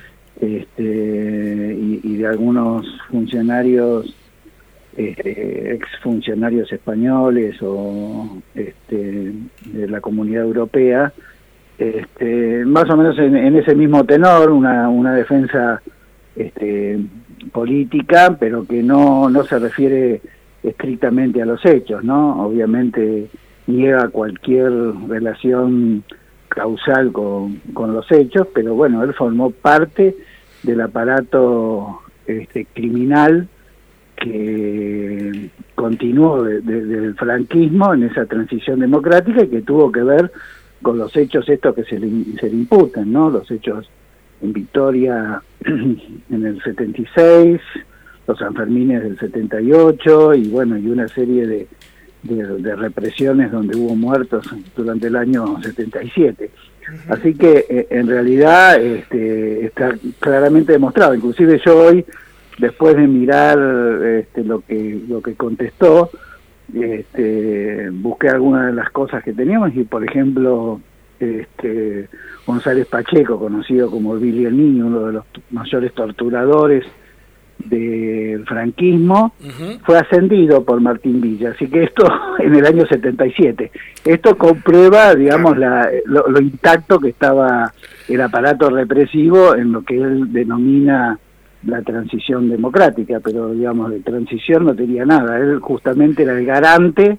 Speaker 11: de algunos funcionarios, exfuncionarios españoles o de la Comunidad Europea, más o menos en ese mismo tenor, una defensa política, pero que no se refiere estrictamente a los hechos, ¿no? Obviamente niega cualquier relación causal con los hechos, pero bueno, él formó parte del aparato criminal que continuó desde el franquismo en esa transición democrática, y que tuvo que ver con los hechos estos que se le imputan, ¿no? Los hechos en Victoria en el 76, los Sanfermines del 78, y bueno, y una serie de represiones donde hubo muertos durante el año 77. Así que en realidad está claramente demostrado. Inclusive yo hoy, después de mirar lo que contestó, busqué algunas de las cosas que teníamos, y por ejemplo González Pacheco, conocido como Billy el Niño, uno de los mayores torturadores del franquismo, fue ascendido por Martín Villa, así que esto en el año 77. Esto comprueba, digamos, lo intacto que estaba el aparato represivo en lo que él denomina la transición democrática, pero digamos de transición no tenía nada. Él justamente era el garante,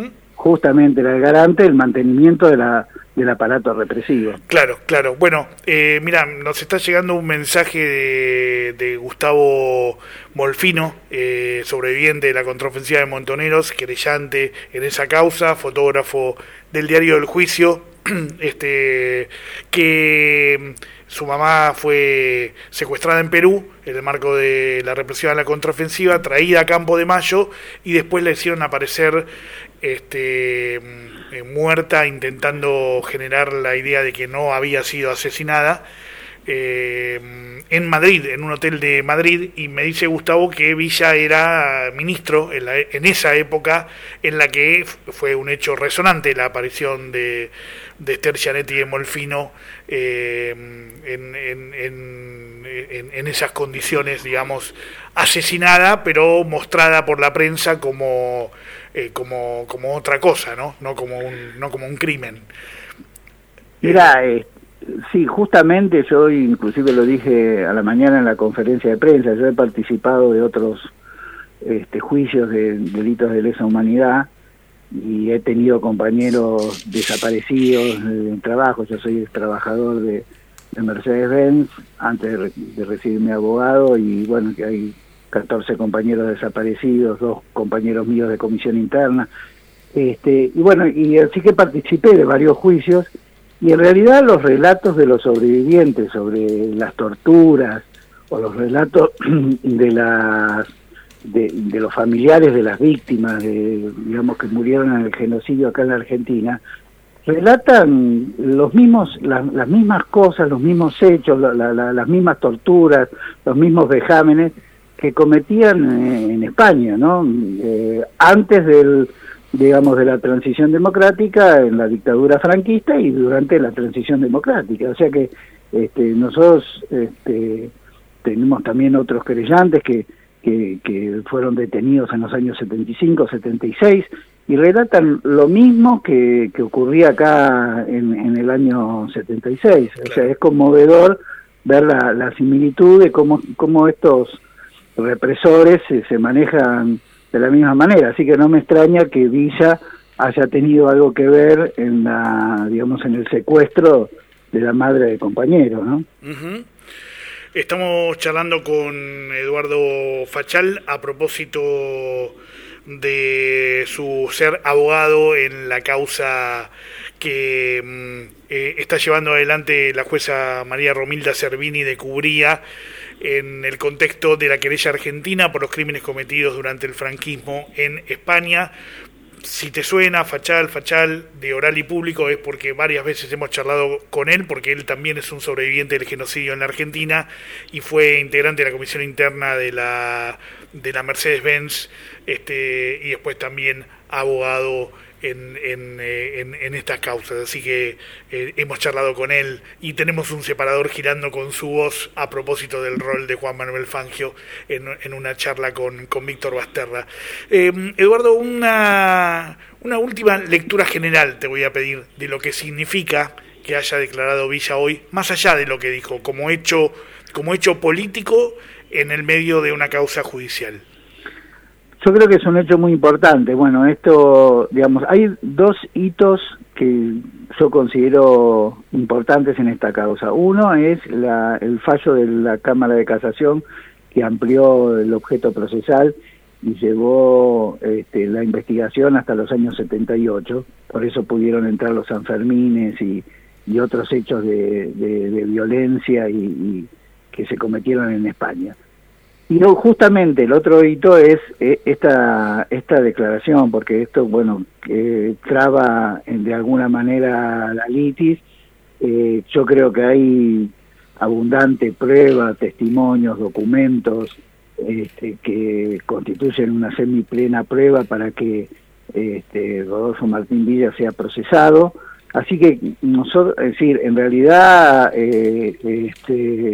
Speaker 11: del mantenimiento del aparato represivo.
Speaker 3: Claro. Bueno, mira, nos está llegando un mensaje de Gustavo Molfino, sobreviviente de la contraofensiva de Montoneros, querellante en esa causa, fotógrafo del diario El Juicio, que su mamá fue secuestrada en Perú en el marco de la represión a la contraofensiva, traída a Campo de Mayo y después la hicieron aparecer muerta, intentando generar la idea de que no había sido asesinada en Madrid, en un hotel de Madrid. Y me dice Gustavo que Villa era ministro en esa época en la que fue un hecho resonante la aparición de Esther Gianetti de Molfino en esas condiciones, digamos, asesinada, pero mostrada por la prensa como otra cosa, no como un crimen.
Speaker 11: Mira, sí, justamente yo inclusive lo dije a la mañana en la conferencia de prensa, yo he participado de otros juicios de delitos de lesa humanidad y he tenido compañeros desaparecidos en trabajo. Yo soy trabajador de Mercedes-Benz antes de recibirme abogado, y bueno, que hay 14 compañeros desaparecidos, 2 compañeros míos de comisión interna, y bueno, y así que participé de varios juicios, y en realidad los relatos de los sobrevivientes sobre las torturas o los relatos de los familiares de las víctimas, digamos, que murieron en el genocidio acá en la Argentina, relatan las mismas cosas, los mismos hechos, las mismas torturas, los mismos vejámenes que cometían en España, ¿no? Antes de la transición democrática, en la dictadura franquista y durante la transición democrática. O sea que nosotros tenemos también otros querellantes que fueron detenidos en los años 75, 76, y relatan lo mismo que ocurría acá en el año 76. O sea, es conmovedor ver la similitud de cómo estos represores se manejan de la misma manera. Así que no me extraña que Villa haya tenido algo que ver en en el secuestro de la madre de compañeros, ¿no?
Speaker 3: Uh-huh. Estamos charlando con Eduardo Fachal a propósito de su ser abogado en la causa que está llevando adelante la jueza María Romilda Cervini de Cubría en el contexto de la querella argentina por los crímenes cometidos durante el franquismo en España. Si te suena Fachal de Oral y Público, es porque varias veces hemos charlado con él, porque él también es un sobreviviente del genocidio en la Argentina y fue integrante de la comisión interna de la Mercedes-Benz, y después también abogado en estas causas. Así que hemos charlado con él y tenemos un separador girando con su voz a propósito del rol de Juan Manuel Fangio en una charla con Víctor Basterra. Eduardo, una última lectura general te voy a pedir de lo que significa que haya declarado Villa hoy, más allá de lo que dijo, como hecho político en el medio de una causa judicial.
Speaker 11: Yo creo que es un hecho muy importante. Bueno, esto, digamos, hay 2 hitos que yo considero importantes en esta causa. Uno es el fallo de la Cámara de Casación, que amplió el objeto procesal y llevó la investigación hasta los años 78. Por eso pudieron entrar los Sanfermines y otros hechos de violencia y que se cometieron en España. Y justamente el otro hito es esta declaración, porque esto, bueno, traba de alguna manera la litis. Yo creo que hay abundante prueba, testimonios, documentos que constituyen una semiplena prueba para que Rodolfo Martín Villa sea procesado. Así que nosotros, es decir, en realidad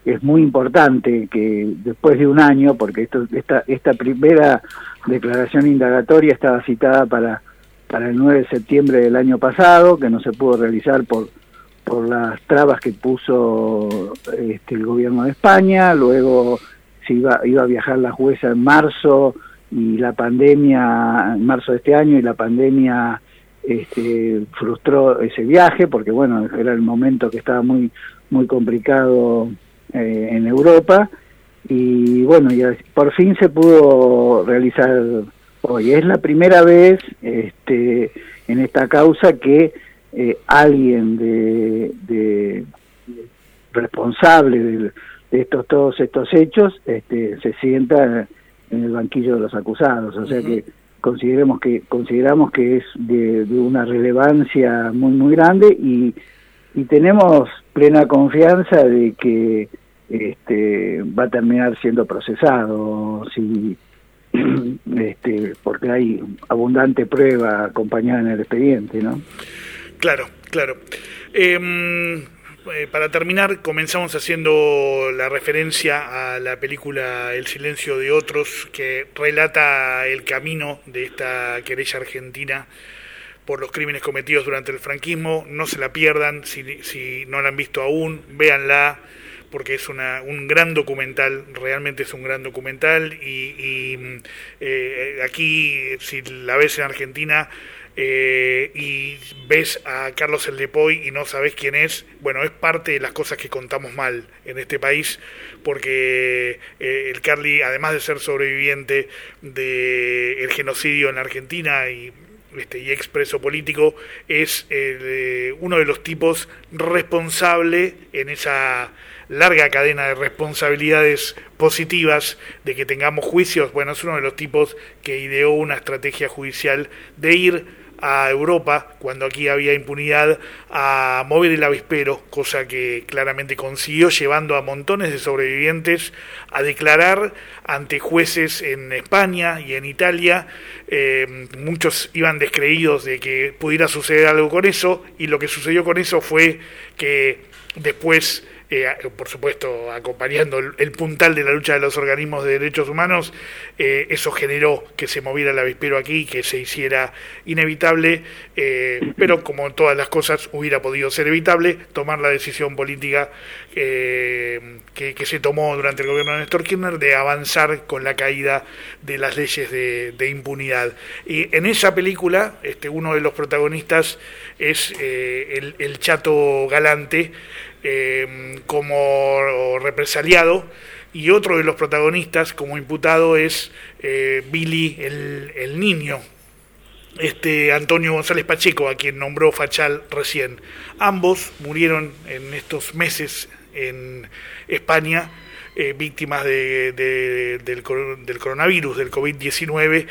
Speaker 11: es muy importante que después de un año, porque esta primera declaración indagatoria estaba citada para el 9 de septiembre del año pasado, que no se pudo realizar por las trabas que puso el gobierno de España. Luego iba a viajar la jueza en marzo, y la pandemia, en marzo de este año, y la pandemia frustró ese viaje, porque bueno, era el momento que estaba muy complicado en Europa, y bueno, y por fin se pudo realizar hoy. Es la primera vez en esta causa que alguien de responsable de todos estos hechos se sienta en el banquillo de los acusados, o sea que consideramos que es de una relevancia muy grande, y tenemos plena confianza de que va a terminar siendo procesado, porque hay abundante prueba acompañada en el expediente, ¿no?
Speaker 3: Claro. Para terminar, comenzamos haciendo la referencia a la película El silencio de otros, que relata el camino de esta querella argentina por los crímenes cometidos durante el franquismo. No se la pierdan, si no la han visto aún, véanla, porque es un gran documental, realmente es un gran documental, y aquí, si la ves en Argentina, y ves a Carlos El Depoy y no sabes quién es, bueno, es parte de las cosas que contamos mal en este país, porque el Carly, además de ser sobreviviente del genocidio en la Argentina y expreso político, es uno de los tipos responsable en esa larga cadena de responsabilidades positivas de que tengamos juicios. Bueno, es uno de los tipos que ideó una estrategia judicial de ir a Europa, cuando aquí había impunidad, a mover el avispero, cosa que claramente consiguió, llevando a montones de sobrevivientes a declarar ante jueces en España y en Italia. Muchos iban descreídos de que pudiera suceder algo con eso, y lo que sucedió con eso fue que después, por supuesto acompañando el puntal de la lucha de los organismos de derechos humanos, eso generó que se moviera el avispero aquí, que se hiciera inevitable, pero como todas las cosas hubiera podido ser evitable, tomar la decisión política que se tomó durante el gobierno de Néstor Kirchner de avanzar con la caída de las leyes de impunidad. Y en esa película uno de los protagonistas es el Chato Galante, como represaliado, y otro de los protagonistas como imputado es Billy el Niño, Antonio González Pacheco, a quien nombró Fachal recién. Ambos murieron en estos meses en España, víctimas del coronavirus, del COVID-19.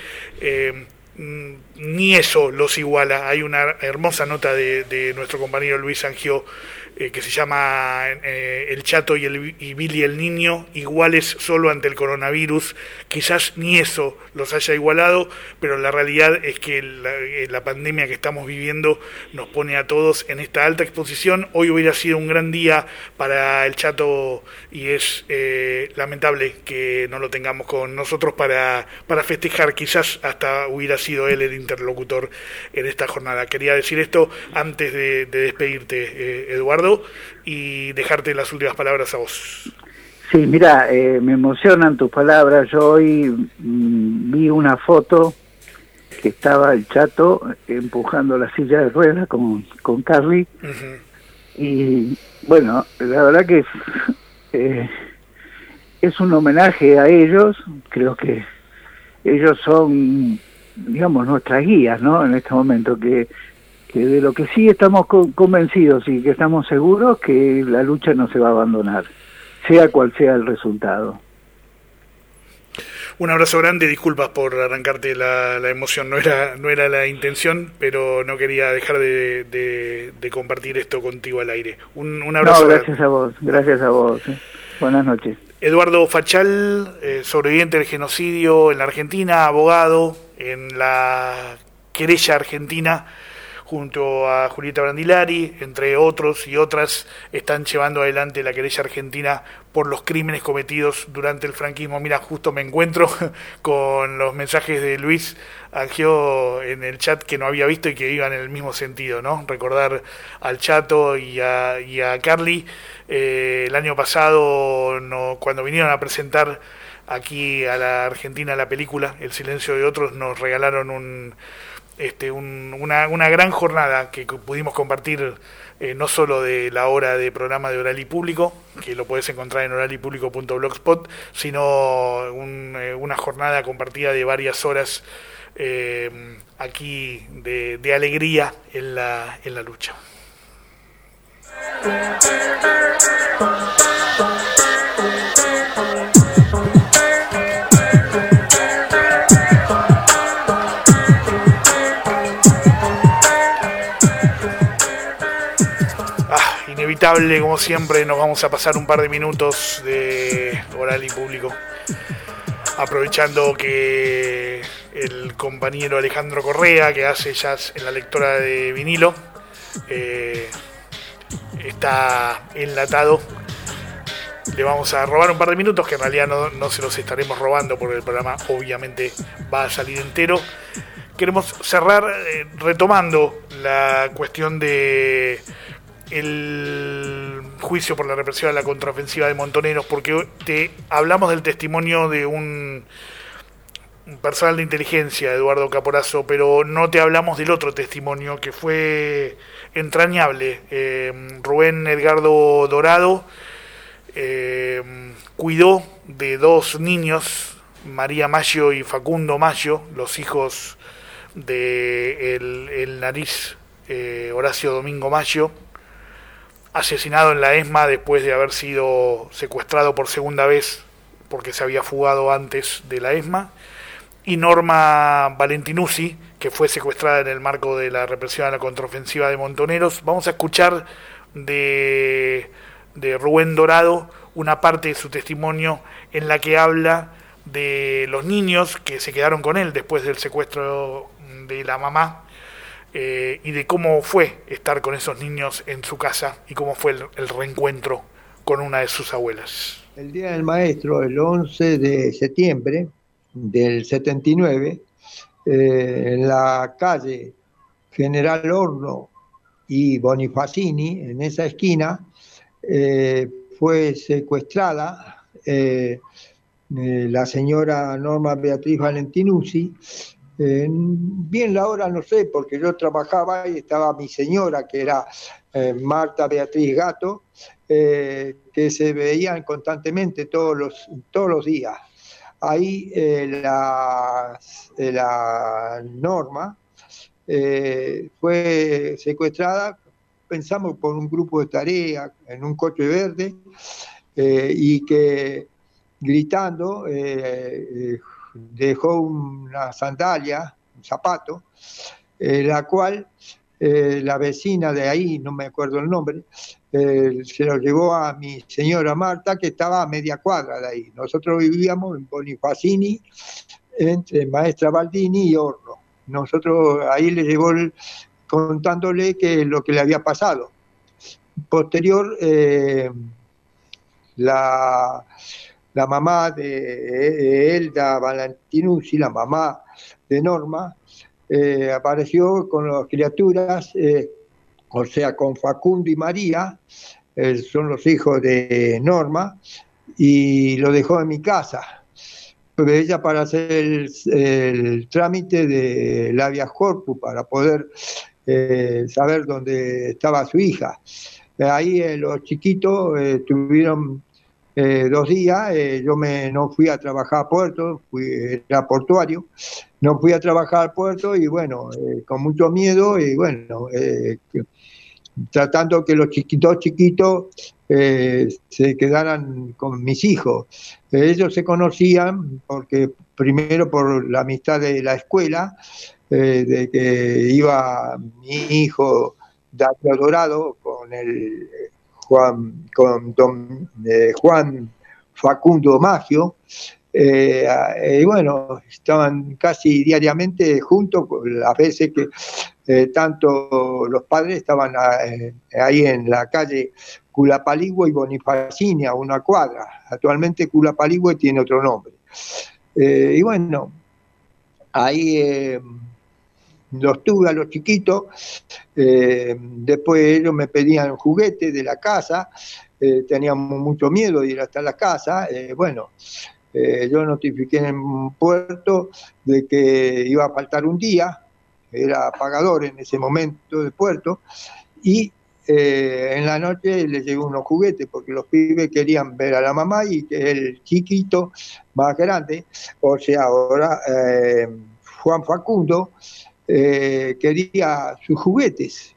Speaker 3: Ni eso los iguala. Hay una hermosa nota de nuestro compañero Luis Sangió, que se llama El Chato y Billy el Niño, iguales solo ante el coronavirus. Quizás ni eso los haya igualado, pero la realidad es que la pandemia que estamos viviendo nos pone a todos en esta alta exposición. Hoy hubiera sido un gran día para el Chato, y es lamentable que no lo tengamos con nosotros para festejar. Quizás hasta hubiera sido él el interlocutor en esta jornada. Quería decir esto antes de despedirte, Eduardo, y dejarte las últimas palabras a vos.
Speaker 11: Sí, mira, me emocionan tus palabras. Yo hoy vi una foto que estaba el Chato empujando la silla de ruedas con Carly. Y bueno, la verdad que es un homenaje a ellos. Creo que ellos son, digamos, nuestras guías, ¿no? En este momento, que de lo que sí estamos convencidos y que estamos seguros, que la lucha no se va a abandonar, sea cual sea el resultado.
Speaker 3: Un abrazo grande, disculpas por arrancarte la emoción, no era la intención, pero no quería dejar de compartir esto contigo al aire. Un abrazo.
Speaker 11: No, gracias a vos. Buenas noches.
Speaker 3: Eduardo Fachal, sobreviviente del genocidio en la Argentina, abogado en la querella argentina junto a Julieta Brandilari, entre otros y otras, están llevando adelante la querella argentina por los crímenes cometidos durante el franquismo. Mira, justo me encuentro con los mensajes de Luis Angio en el chat que no había visto y que iban en el mismo sentido, ¿no? Recordar al Chato y a Carly. El año pasado, cuando vinieron a presentar aquí a la Argentina la película El silencio de otros, nos regalaron una gran jornada que pudimos compartir, no solo de la hora de programa de Oral y Público, que lo puedes encontrar en oralypublico.blogspot, sino una jornada compartida de varias horas aquí de alegría en la lucha. Inevitable, como siempre, nos vamos a pasar un par de minutos de Oral y Público, aprovechando que el compañero Alejandro Correa, que hace jazz en la lectora de vinilo, está enlatado. Le vamos a robar un par de minutos, que en realidad no se los estaremos robando, porque el programa obviamente va a salir entero. Queremos cerrar retomando la cuestión de el juicio por la represión a la contraofensiva de Montoneros, porque hablamos del testimonio de un personal de inteligencia, Eduardo Caporaso, pero no te hablamos del otro testimonio que fue entrañable. Rubén Edgardo Dorado cuidó de dos niños, María Maggio y Facundo Maggio, los hijos de el nariz Horacio Domingo Maggio, asesinado en la ESMA después de haber sido secuestrado por segunda vez porque se había fugado antes de la ESMA, y Norma Valentinuzzi, que fue secuestrada en el marco de la represión a la contraofensiva de Montoneros. Vamos a escuchar de Rubén Dorado una parte de su testimonio en la que habla de los niños que se quedaron con él después del secuestro de la mamá, y de cómo fue estar con esos niños en su casa y cómo fue el reencuentro con una de sus abuelas.
Speaker 12: El Día del Maestro, el 11 de septiembre del 79, en la calle General Horno y Bonifacini, en esa esquina, fue secuestrada la señora Norma Beatriz Valentinuzzi. Bien la hora no sé, porque yo trabajaba y estaba mi señora, que era Marta Beatriz Gato, que se veían constantemente todos los días. Ahí la Norma fue secuestrada, pensamos, por un grupo de tarea en un coche verde, y que gritando dejó una sandalia, un zapato, la cual la vecina de ahí, no me acuerdo el nombre, se lo llevó a mi señora Marta, que estaba a media cuadra de ahí. Nosotros vivíamos en Bonifacini, entre Maestra Baldini y Horno. Nosotros ahí le llevó contándole lo que le había pasado. Posterior, la mamá de Elda Valentinuzzi, la mamá de Norma, apareció con las criaturas, o sea, con Facundo y María, son los hijos de Norma, y lo dejó en mi casa. Pero ella, para hacer el trámite de habeas corpus, para poder saber dónde estaba su hija. Ahí los chiquitos tuvieron 2 días, yo no fui a trabajar a puerto, era portuario, no fui a trabajar al puerto, y bueno, con mucho miedo, y bueno, tratando que los chiquitos se quedaran con mis hijos. Ellos se conocían porque primero por la amistad de la escuela, de que iba mi hijo Darío Dorado con el Juan Facundo Maggio, y bueno, estaban casi diariamente juntos, las veces que tanto los padres estaban ahí en la calle Culapaligüe y Bonifacinia, una cuadra. Actualmente Culapaligüe tiene otro nombre. Y bueno, ahí los tuve a los chiquitos. Después ellos me pedían juguetes de la casa. Teníamos mucho miedo de ir hasta la casa. Yo notifiqué en Puerto de que iba a faltar un día. Era pagador en ese momento de Puerto. Y en la noche les llegó unos juguetes porque los pibes querían ver a la mamá y el chiquito más grande, o sea, ahora Juan Facundo, quería sus juguetes.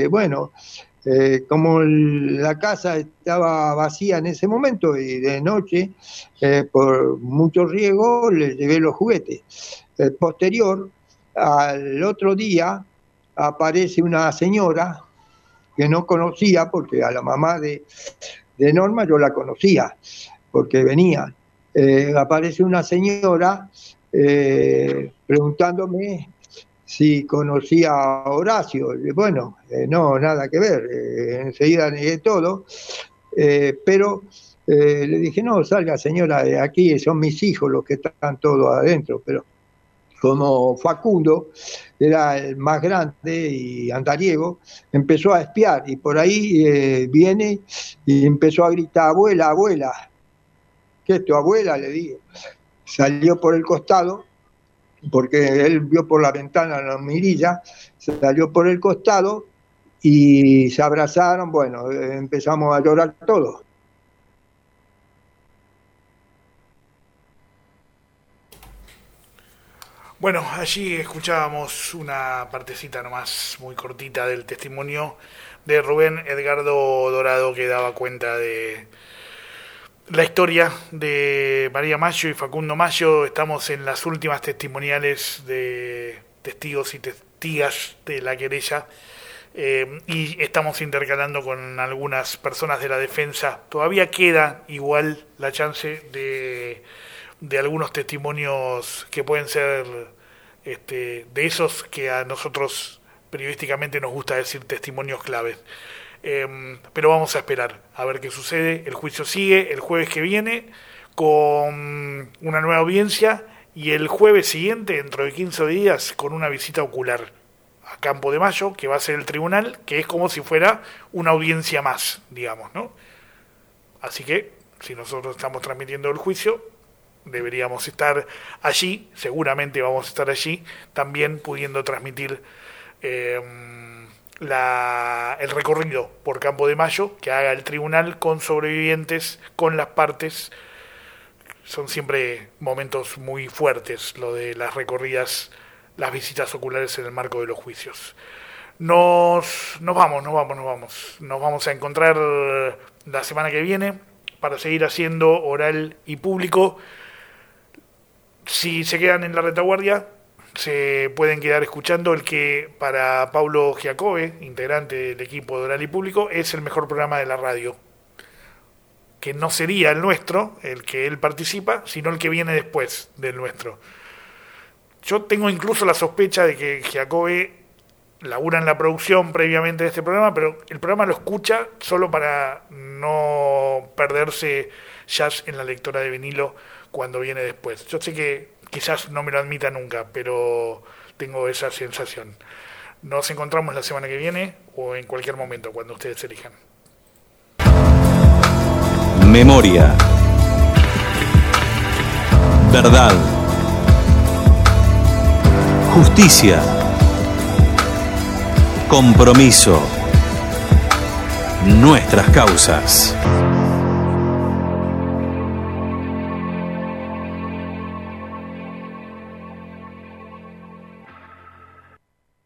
Speaker 12: Como la casa estaba vacía en ese momento y de noche, por mucho riego, les llevé los juguetes. Posterior, al otro día, aparece una señora que no conocía, porque a la mamá de Norma yo la conocía, porque venía. Aparece una señora preguntándome si conocía a Horacio. No, nada que ver. Enseguida negué todo, pero le dije, no, salga señora de aquí, son mis hijos los que están todos adentro. Pero como Facundo era el más grande y andariego, empezó a espiar y por ahí viene y empezó a gritar, abuela, abuela. ¿Qué es tu abuela? Le digo. Salió por el costado, porque él vio por la ventana la mirilla, salió por el costado y se abrazaron. Empezamos a llorar todos.
Speaker 3: Bueno, allí escuchábamos una partecita nomás muy cortita del testimonio de Rubén Edgardo Dorado, que daba cuenta de la historia de María Mayo y Facundo Mayo. Estamos en las últimas testimoniales de testigos y testigas de la querella, y estamos intercalando con algunas personas de la defensa. Todavía queda igual la chance de algunos testimonios que pueden ser de esos que a nosotros periodísticamente nos gusta decir testimonios claves. Pero vamos a esperar a ver qué sucede. El juicio sigue el jueves que viene con una nueva audiencia, y el jueves siguiente, dentro de 15 días, con una visita ocular a Campo de Mayo, que va a ser el tribunal, que es como si fuera una audiencia más, digamos, ¿no? Así que, si nosotros estamos transmitiendo el juicio, deberíamos estar allí, seguramente vamos a estar allí, también pudiendo transmitir el recorrido por Campo de Mayo que haga el tribunal, con sobrevivientes, con las partes. Son siempre momentos muy fuertes lo de las recorridas, las visitas oculares en el marco de los juicios. Nos vamos a encontrar la semana que viene para seguir haciendo oral y público. Si se quedan en la retaguardia, se pueden quedar escuchando el que para Paulo Giacobbe, integrante del equipo de Oral y Público, es el mejor programa de la radio, que no sería el nuestro, el que él participa, sino el que viene después del nuestro. Yo tengo incluso la sospecha de que Giacobbe labura en la producción previamente de este programa, pero el programa lo escucha solo para no perderse jazz en la lectora de vinilo cuando viene después. Yo sé que quizás no me lo admita nunca, pero tengo esa sensación. Nos encontramos la semana que viene o en cualquier momento, cuando ustedes elijan.
Speaker 2: Memoria. Verdad. Justicia. Compromiso. Nuestras causas.